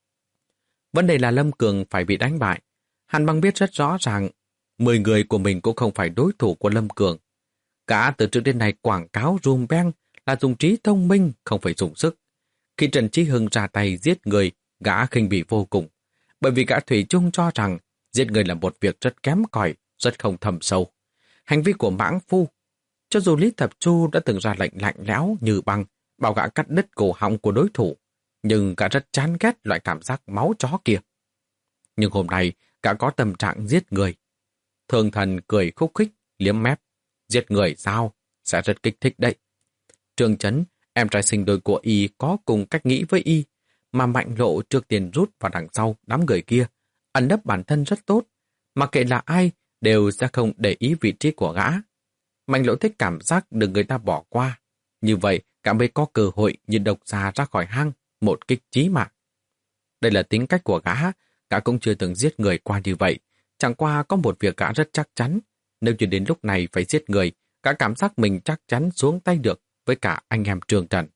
Vấn đề là Lâm Cường phải bị đánh bại. Hàn Băng biết rất rõ ràng, mười người của mình cũng không phải đối thủ của Lâm Cường. Gã từ trước đến nay quảng cáo rùm beng là dùng trí thông minh, không phải dùng sức. Khi Trần Chí Hưng ra tay giết người, gã khinh bỉ vô cùng. Bởi vì gã thủy chung cho rằng giết người là một việc rất kém cỏi, rất không thầm sâu. Hành vi của mãng phu, cho dù Lý Thập Chu đã từng ra lệnh lạnh lẽo như băng, bảo gã cắt đứt cổ họng của đối thủ, nhưng gã rất chán ghét loại cảm giác máu chó kia. Nhưng hôm nay, gã có tâm trạng giết người. Thường Thần cười khúc khích, liếm mép. Giết người sao? Sẽ rất kích thích đấy. Trương Chấn, em trai sinh đôi của y có cùng cách nghĩ với y, mà Mạnh Lộ trước tiên rút vào đằng sau đám người kia, ẩn nấp bản thân rất tốt, mặc kệ là ai đều sẽ không để ý vị trí của gã. Mạnh Lộ thích cảm giác được người ta bỏ qua, như vậy cả mới có cơ hội nhìn độc xà ra khỏi hang, một kích chí mạng. Đây là tính cách của gã, gã cũng chưa từng giết người qua như vậy, chẳng qua có một việc gã rất chắc chắn, nếu như đến lúc này phải giết người, gã cảm giác mình chắc chắn xuống tay được với cả anh em Trương Thần.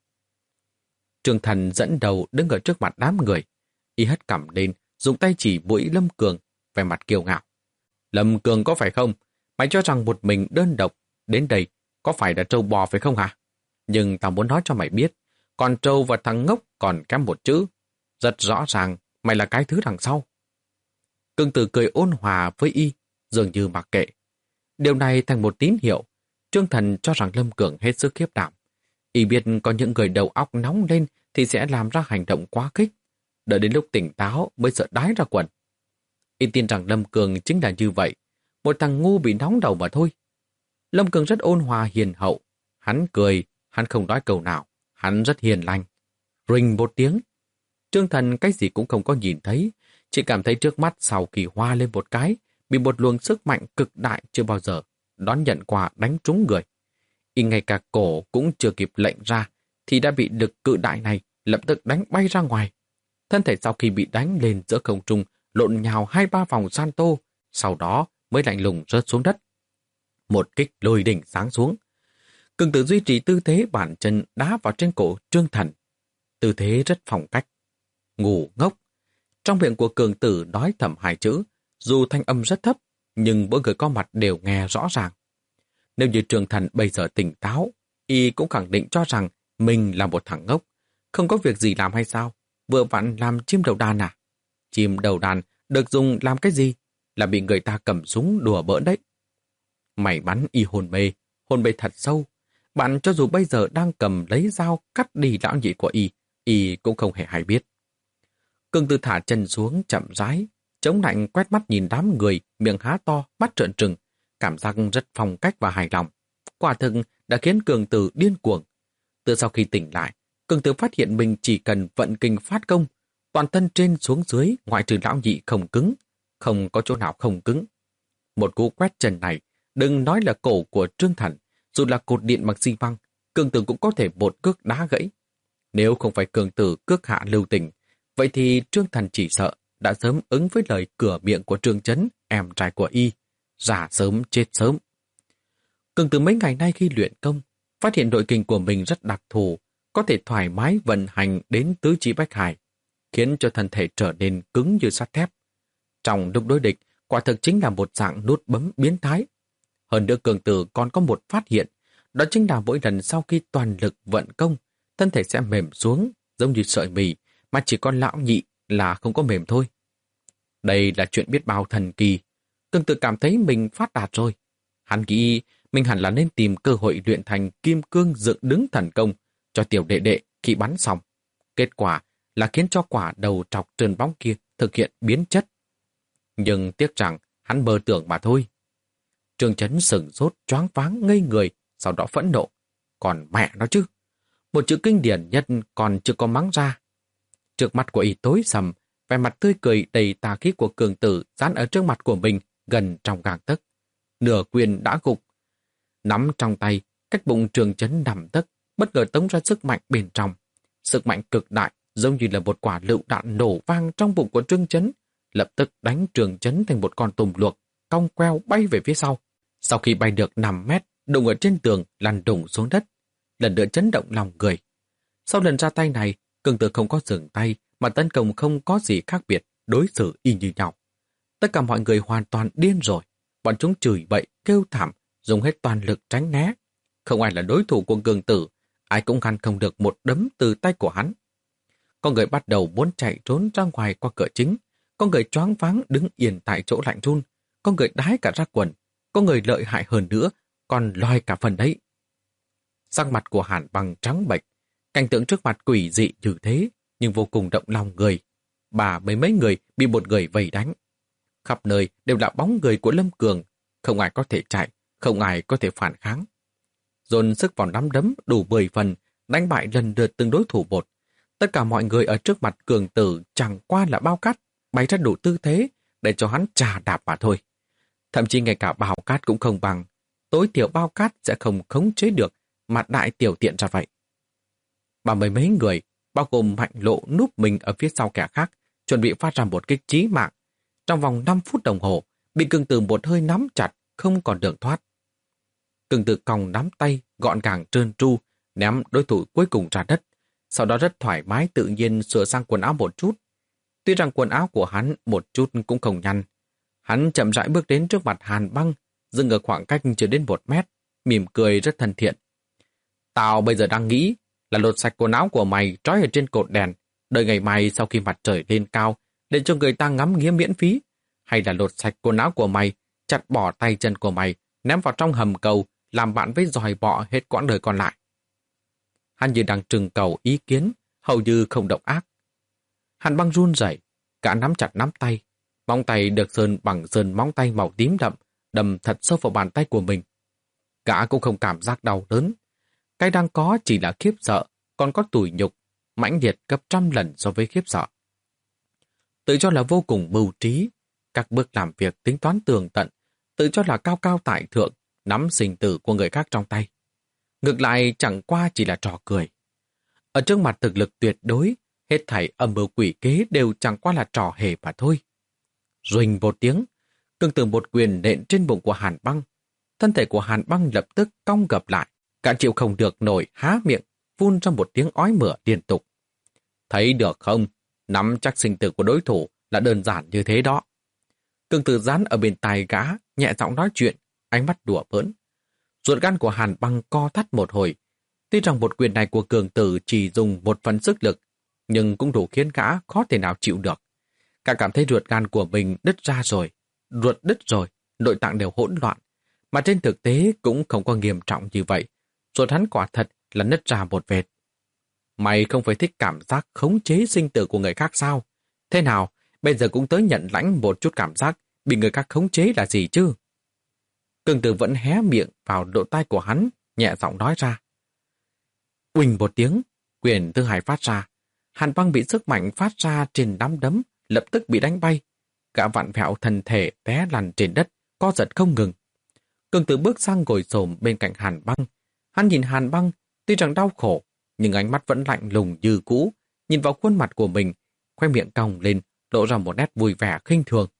Trương Thần dẫn đầu đứng ở trước mặt đám người, y hất cằm lên, dùng tay chỉ mũi Lâm Cường, vẻ mặt kiêu ngạo. Lâm Cường có phải không? Mày cho rằng một mình đơn độc đến đây có phải là trâu bò phải không hả? Nhưng tao muốn nói cho mày biết, con trâu và thằng ngốc còn kém một chữ. Rất rõ ràng mày là cái thứ đằng sau. Cương Tử cười ôn hòa với y, dường như mặc kệ. Điều này thành một tín hiệu. Trương Thần cho rằng Lâm Cường hết sức khiếp đảm. Y biết có những người đầu óc nóng lên thì sẽ làm ra hành động quá khích. Đợi đến lúc tỉnh táo mới sợ đái ra quần. Y tin rằng Lâm Cường chính là như vậy, một thằng ngu bị nóng đầu mà thôi. Lâm Cường rất ôn hòa hiền hậu. Hắn cười, hắn không nói câu nào. Hắn rất hiền lành. Rình một tiếng. Trương Thần cái gì cũng không có nhìn thấy, chỉ cảm thấy trước mắt sau kỳ hoa lên một cái, bị một luồng sức mạnh cực đại chưa bao giờ đón nhận qua đánh trúng người. Y ngay cả cổ cũng chưa kịp lệnh ra, thì đã bị lực cự đại này lập tức đánh bay ra ngoài. Thân thể sau khi bị đánh lên giữa không trung, lộn nhào hai ba vòng san tô, sau đó mới lạnh lùng rớt xuống đất. Một kích lôi đỉnh sáng xuống. Cường Tử duy trì tư thế bản chân đá vào trên cổ Trương Thần. Tư thế rất phong cách. Ngu ngốc. Trong miệng của Cường Tử nói thầm hai chữ, dù thanh âm rất thấp, nhưng mỗi người có mặt đều nghe rõ ràng. Nếu như Trương Thần bây giờ tỉnh táo, y cũng khẳng định cho rằng mình là một thằng ngốc. Không có việc gì làm hay sao? Vừa vặn làm chim đầu đàn à? Chim đầu đàn được dùng làm cái gì? Là bị người ta cầm súng đùa bỡn đấy. May mắn y hồn mê, hồn mê thật sâu. Bạn cho dù bây giờ đang cầm lấy dao cắt đi lão nhị của y, y cũng không hề hay biết. Cường Tử thả chân xuống chậm rãi, chống lạnh quét mắt nhìn đám người, miệng há to, mắt trợn trừng, cảm giác rất phong cách và hài lòng. Quả thực đã khiến Cường Tử điên cuồng. Từ sau khi tỉnh lại, Cường Tử phát hiện mình chỉ cần vận kinh phát công, toàn thân trên xuống dưới ngoại trừ lão nhị không cứng, không có chỗ nào không cứng. Một cú quét chân này, đừng nói là cổ của Trương Thần, dù là cột điện bằng xi măng, Cường Tử cũng có thể một cước đá gãy. Nếu không phải Cường Tử cước hạ lưu tình, vậy thì Trương Thần chỉ sợ đã sớm ứng với lời cửa miệng của Trương Chấn, em trai của y, già sớm chết sớm. Cường Tử mấy ngày nay khi luyện công, phát hiện nội kinh của mình rất đặc thù, có thể thoải mái vận hành đến tứ chi bách hải, khiến cho thân thể trở nên cứng như sắt thép. Trong lúc đối địch, quả thực chính là một dạng nút bấm biến thái. Hơn nữa Cường Tử còn có một phát hiện, đó chính là mỗi lần sau khi toàn lực vận công, thân thể sẽ mềm xuống, giống như sợi mì, mà chỉ có lão nhị là không có mềm thôi. Đây là chuyện biết bao thần kỳ. Cường Tử cảm thấy mình phát đạt rồi. Hắn nghĩ mình hẳn là nên tìm cơ hội luyện thành kim cương dựng đứng thần công cho tiểu đệ đệ khi bắn xong. Kết quả là khiến cho quả đầu trọc trơn bóng kia thực hiện biến chất. Nhưng tiếc rằng hắn mơ tưởng mà thôi. Trương Chấn sửng sốt, choáng váng ngây người, sau đó phẫn nộ. Còn mẹ nó chứ. Một chữ kinh điển nhất còn chưa có mắng ra. Trước mặt của y tối sầm, vẻ mặt tươi cười đầy tà khí của Cường Tử dán ở trước mặt của mình gần trong gang tấc. Nửa quyền đã gục. Nắm trong tay, cách bụng Trương Chấn nằm tấc, bất ngờ tống ra sức mạnh bên trong. Sức mạnh cực đại, giống như là một quả lựu đạn nổ vang trong bụng của Trương Chấn, lập tức đánh Trương Chấn thành một con tùm luộc, cong queo bay về phía sau. Sau khi bay được năm mét, đụng ở trên tường, lăn đùng xuống đất, lần nữa chấn động lòng người. Sau lần ra tay này, Cường Tử không có dừng tay, mà tấn công không có gì khác biệt, đối xử y như nhau. Tất cả mọi người hoàn toàn điên rồi, bọn chúng chửi bậy, kêu thảm, dùng hết toàn lực tránh né. Không ai là đối thủ của Cường Tử, ai cũng ngăn không được một đấm từ tay của hắn. Có người bắt đầu muốn chạy trốn ra ngoài qua cửa chính, có người choáng váng đứng yên tại chỗ lạnh run, có người đái cả ra quần, có người lợi hại hơn nữa, còn lòi cả phần đấy. Sắc mặt của Hàn Băng trắng bệch, cảnh tượng trước mặt quỷ dị như thế, nhưng vô cùng động lòng người. Bà mấy mấy người bị một người vây đánh. Khắp nơi đều là bóng người của Lâm Cường, không ai có thể chạy, không ai có thể phản kháng. Dồn sức vào nắm đấm đủ mười phần, đánh bại lần lượt từng đối thủ một. Tất cả mọi người ở trước mặt Cường Tử chẳng qua là bao cát, bày ra đủ tư thế để cho hắn trà đạp mà thôi. Thậm chí ngay cả bao cát cũng không bằng, tối thiểu bao cát sẽ không khống chế được, mà đại tiểu tiện ra vậy. Ba mươi mấy người, bao gồm Mạnh Lộ núp mình ở phía sau kẻ khác, chuẩn bị phát ra một kích chí mạng. Trong vòng năm phút đồng hồ, bị Cường Tử một hơi nắm chặt, không còn đường thoát. Cường Tử còng nắm tay, gọn gàng trơn tru, ném đối thủ cuối cùng ra đất, sau đó rất thoải mái tự nhiên sửa sang quần áo một chút. Tuy rằng quần áo của hắn một chút cũng không nhăn. Hắn chậm rãi bước đến trước mặt Hàn Băng, dừng ở khoảng cách chưa đến một mét, mỉm cười rất thân thiện. Tao bây giờ đang nghĩ là lột sạch quần áo của mày trói ở trên cột đèn, đợi ngày mai sau khi mặt trời lên cao, để cho người ta ngắm nghía miễn phí, hay là lột sạch quần áo của mày, chặt bỏ tay chân của mày, ném vào trong hầm cầu, làm bạn với giòi bọ hết quãng đời còn lại. Hắn như đang trưng cầu ý kiến, hầu như không độc ác. Hàn Băng run rẩy, cả nắm chặt nắm tay, Móng tay được sơn bằng sơn móng tay màu tím đậm, đâm thật sâu vào bàn tay của mình. Gã cũng không cảm giác đau đớn. Cái đang có chỉ là khiếp sợ, còn có tủi nhục, mãnh liệt gấp trăm lần so với khiếp sợ. Tự cho là vô cùng mưu trí, các bước làm việc tính toán tường tận, tự cho là cao cao tại thượng, nắm sinh tử của người khác trong tay. Ngược lại chẳng qua chỉ là trò cười. Ở trước mặt thực lực tuyệt đối, hết thảy âm mưu quỷ kế đều chẳng qua là trò hề mà thôi. Ruỳnh một tiếng, Cương Tử một quyền nện trên bụng của Hàn Băng. Thân thể của Hàn Băng lập tức cong gập lại, cả chịu không được nổi há miệng, phun ra một tiếng ói mửa liên tục. Thấy được không? Nắm chắc sinh tử của đối thủ là đơn giản như thế đó. Cương Tử dán ở bên tai gã, nhẹ giọng nói chuyện, ánh mắt đùa bỡn. Ruột gan của Hàn Băng co thắt một hồi. Tuy rằng một quyền này của Cường Tử chỉ dùng một phần sức lực, nhưng cũng đủ khiến gã khó thể nào chịu được. Cả cảm thấy ruột gan của mình đứt ra rồi, ruột đứt rồi, nội tạng đều hỗn loạn. Mà trên thực tế cũng không có nghiêm trọng như vậy. Ruột hắn quả thật là nứt ra một vệt. Mày không phải thích cảm giác khống chế sinh tử của người khác sao? Thế nào, bây giờ cũng tới nhận lãnh một chút cảm giác bị người khác khống chế là gì chứ? Cường Tử vẫn hé miệng vào độ tai của hắn, nhẹ giọng nói ra. Uỳnh một tiếng, quyền thứ hai phát ra. Hàn Băng bị sức mạnh phát ra trên nắm đấm, lập tức bị đánh bay. Gã vặn vẹo thân thể té lăn trên đất, co giật không ngừng. Cường Tử bước sang ngồi xổm bên cạnh Hàn Băng. Hắn nhìn Hàn Băng, tuy rằng đau khổ, nhưng ánh mắt vẫn lạnh lùng như cũ, nhìn vào khuôn mặt của mình, khoe miệng cong lên, lộ ra một nét vui vẻ khinh thường.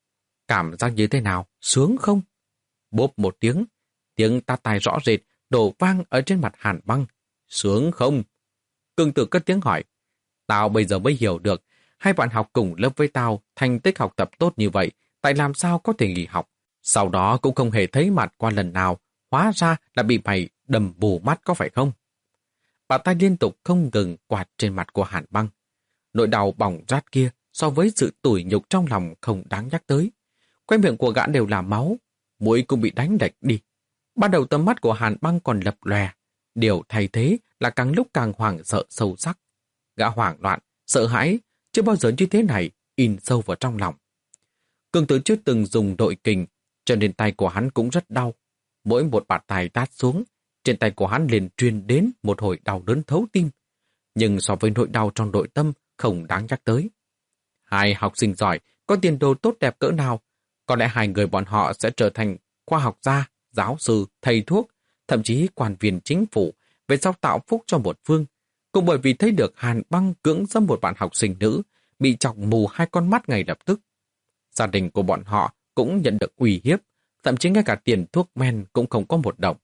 Cảm giác như thế nào? Sướng không? Bốp một tiếng, tiếng tát tai rõ rệt đổ vang ở trên mặt Hàn Băng. Sướng không? Cường Tử cất tiếng hỏi. Tao bây giờ mới hiểu được, hai bạn học cùng lớp với tao, thành tích học tập tốt như vậy, tại làm sao có thể nghỉ học? Sau đó cũng không hề thấy mặt qua lần nào, hóa ra là bị mày đầm bù mắt có phải không? Bàn tay liên tục không ngừng quạt trên mặt của Hàn Băng. Nỗi đau bỏng rát kia so với sự tủi nhục trong lòng không đáng nhắc tới. Quay miệng của gã đều là máu, mũi cũng bị đánh lệch đi. Ban đầu tầm mắt của Hàn Băng còn lập lòe, điều thay thế là càng lúc càng hoảng sợ sâu sắc. Gã hoảng loạn, sợ hãi, chưa bao giờ như thế này, in sâu vào trong lòng. Cường Tử chưa từng dùng nội kình, cho nên tay của hắn cũng rất đau. Mỗi một bạt tay tát xuống, trên tay của hắn liền truyền đến một hồi đau đớn thấu tim. Nhưng so với nỗi đau trong nội tâm, không đáng nhắc tới. Hai học sinh giỏi, có tiền đồ tốt đẹp cỡ nào, có lẽ hai người bọn họ sẽ trở thành khoa học gia, giáo sư, thầy thuốc, thậm chí quan viên chính phủ, về sau tạo phúc cho một phương. Cũng bởi vì thấy được Hàn Băng cưỡng dâm một bạn học sinh nữ, bị chọc mù hai con mắt ngay lập tức. Gia đình của bọn họ cũng nhận được uy hiếp, thậm chí ngay cả tiền thuốc men cũng không có một đồng.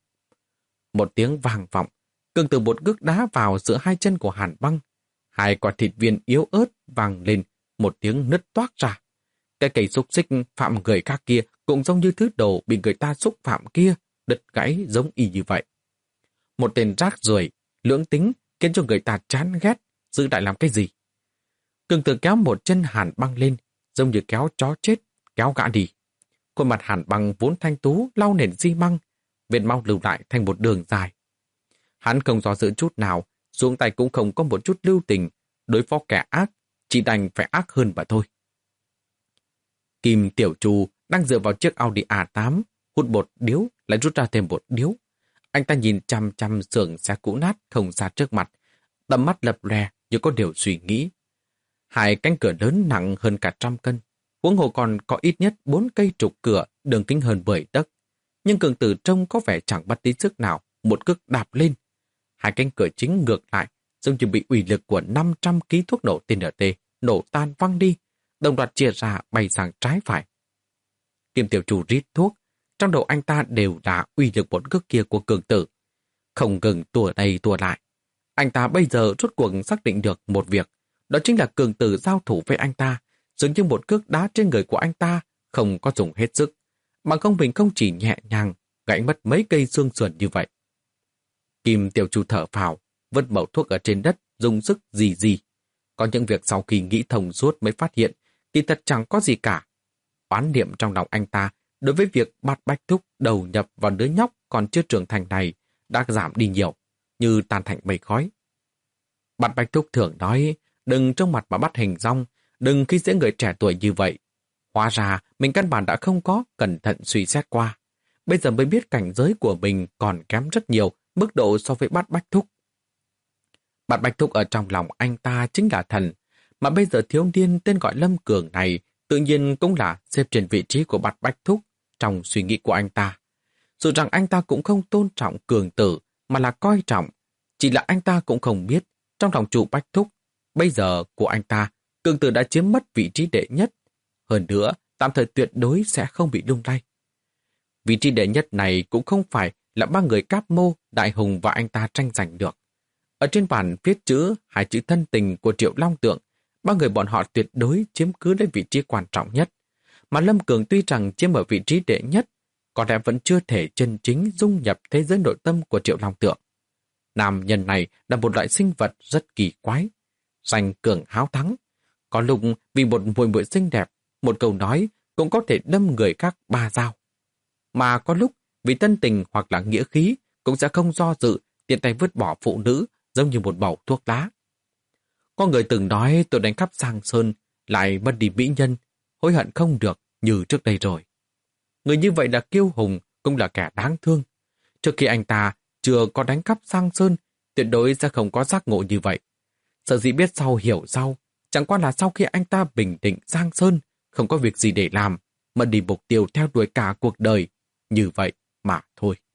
Một tiếng vang vọng, Cường Tử một cước đá vào giữa hai chân của Hàn Băng. Hai quả thịt viên yếu ớt vang lên, một tiếng nứt toác ra. Cái cây xúc xích phạm người khác kia cũng giống như thứ đồ bị người ta xúc phạm kia, đứt gãy giống y như vậy. Một tên rác rưởi, lưỡng tính, khiến cho người ta chán ghét, giữ lại làm cái gì? Cường Tử kéo một chân Hàn Băng lên, giống như kéo chó chết, kéo gã đi. Khuôn mặt Hàn Băng vốn thanh tú, lau nền xi măng, vết máu lưu lại thành một đường dài. Hắn không do dự chút nào, xuống tay cũng không có một chút lưu tình, đối phó kẻ ác, chỉ đành phải ác hơn mà thôi. Kim Tiểu Trù đang dựa vào chiếc Audi a tám, hút một điếu, lại rút ra thêm một điếu. Anh ta nhìn chăm chăm xưởng xe cũ nát không xa trước mặt, tầm mắt lập lòe như có điều suy nghĩ. Hai cánh cửa lớn nặng hơn cả trăm cân, huống hồ còn có ít nhất bốn cây trục cửa đường kính hơn mười tấc. Nhưng Cường Tử trông có vẻ chẳng bắt tí sức nào, một cước đạp lên. Hai cánh cửa chính ngược lại, giống như bị ủy lực của năm trăm ký thuốc nổ tê en tê nổ tan văng đi, đồng loạt chia ra bay sang trái phải. Kim Tiểu Trù rít thuốc, trong đầu anh ta đều là uy lực một cước kia của Cường Tử. Không ngừng tua đây tua lại. Anh ta bây giờ rốt cuộc xác định được một việc, đó chính là Cường Tử giao thủ với anh ta, dường như một cước đá trên người của anh ta không có dùng hết sức, mà không mình không chỉ nhẹ nhàng gãy mất mấy cây xương sườn như vậy. Kim Tiểu Trù thở phào, vứt mẩu thuốc ở trên đất, dùng sức gì gì. Có những việc sau khi nghĩ thông suốt mới phát hiện, thì thật chẳng có gì cả. Oán niệm trong lòng anh ta đối với việc bắt Bách Thúc đầu nhập vào đứa nhóc còn chưa trưởng thành này đã giảm đi nhiều, như tan thành mây khói. Bắt Bách Thúc thường nói, đừng trong mặt mà bắt hình rong, đừng khi dễ người trẻ tuổi như vậy. Hóa ra mình căn bản đã không có cẩn thận suy xét qua. Bây giờ mới biết cảnh giới của mình còn kém rất nhiều mức độ so với Bát Bách Thúc. Bát Bách Thúc ở trong lòng anh ta chính là thần, mà bây giờ thiếu niên tên gọi Lâm Cường này tự nhiên cũng là xếp trên vị trí của Bát Bách Thúc trong suy nghĩ của anh ta. Dù rằng anh ta cũng không tôn trọng Cường tử mà là coi trọng, chỉ là anh ta cũng không biết trong lòng chủ Bách Thúc bây giờ của anh ta, Cường tử đã chiếm mất vị trí đệ nhất. Hơn nữa, tạm thời tuyệt đối sẽ không bị lung lay. Vị trí đệ nhất này cũng không phải là ba người Cáp Mô, Đại Hùng và anh ta tranh giành được. Ở trên bản viết chữ hai chữ thân tình của Triệu Long Tượng, ba người bọn họ tuyệt đối chiếm cứ lấy vị trí quan trọng nhất. Mà Lâm Cường tuy rằng chiếm ở vị trí đệ nhất, có lẽ vẫn chưa thể chân chính dung nhập thế giới nội tâm của Triệu Long Tượng. Nam nhân này là một loại sinh vật rất kỳ quái, danh cường háo thắng. Có lúc vì một muội muội xinh đẹp, một câu nói cũng có thể đâm người khác ba dao. Mà có lúc vì tân tình hoặc là nghĩa khí cũng sẽ không do dự tiện tay vứt bỏ phụ nữ giống như một bầu thuốc lá. Có người từng nói tôi đánh cắp Giang Sơn lại mất đi mỹ nhân, hối hận không được như trước đây rồi. Người như vậy là kiêu hùng, cũng là kẻ đáng thương. Trước khi anh ta chưa có đánh cắp Giang Sơn, tuyệt đối sẽ không có giác ngộ như vậy. Sở dĩ biết sau hiểu sau, chẳng qua là sau khi anh ta bình định Giang Sơn, không có việc gì để làm, mất đi mục tiêu theo đuổi cả cuộc đời, như vậy mà thôi.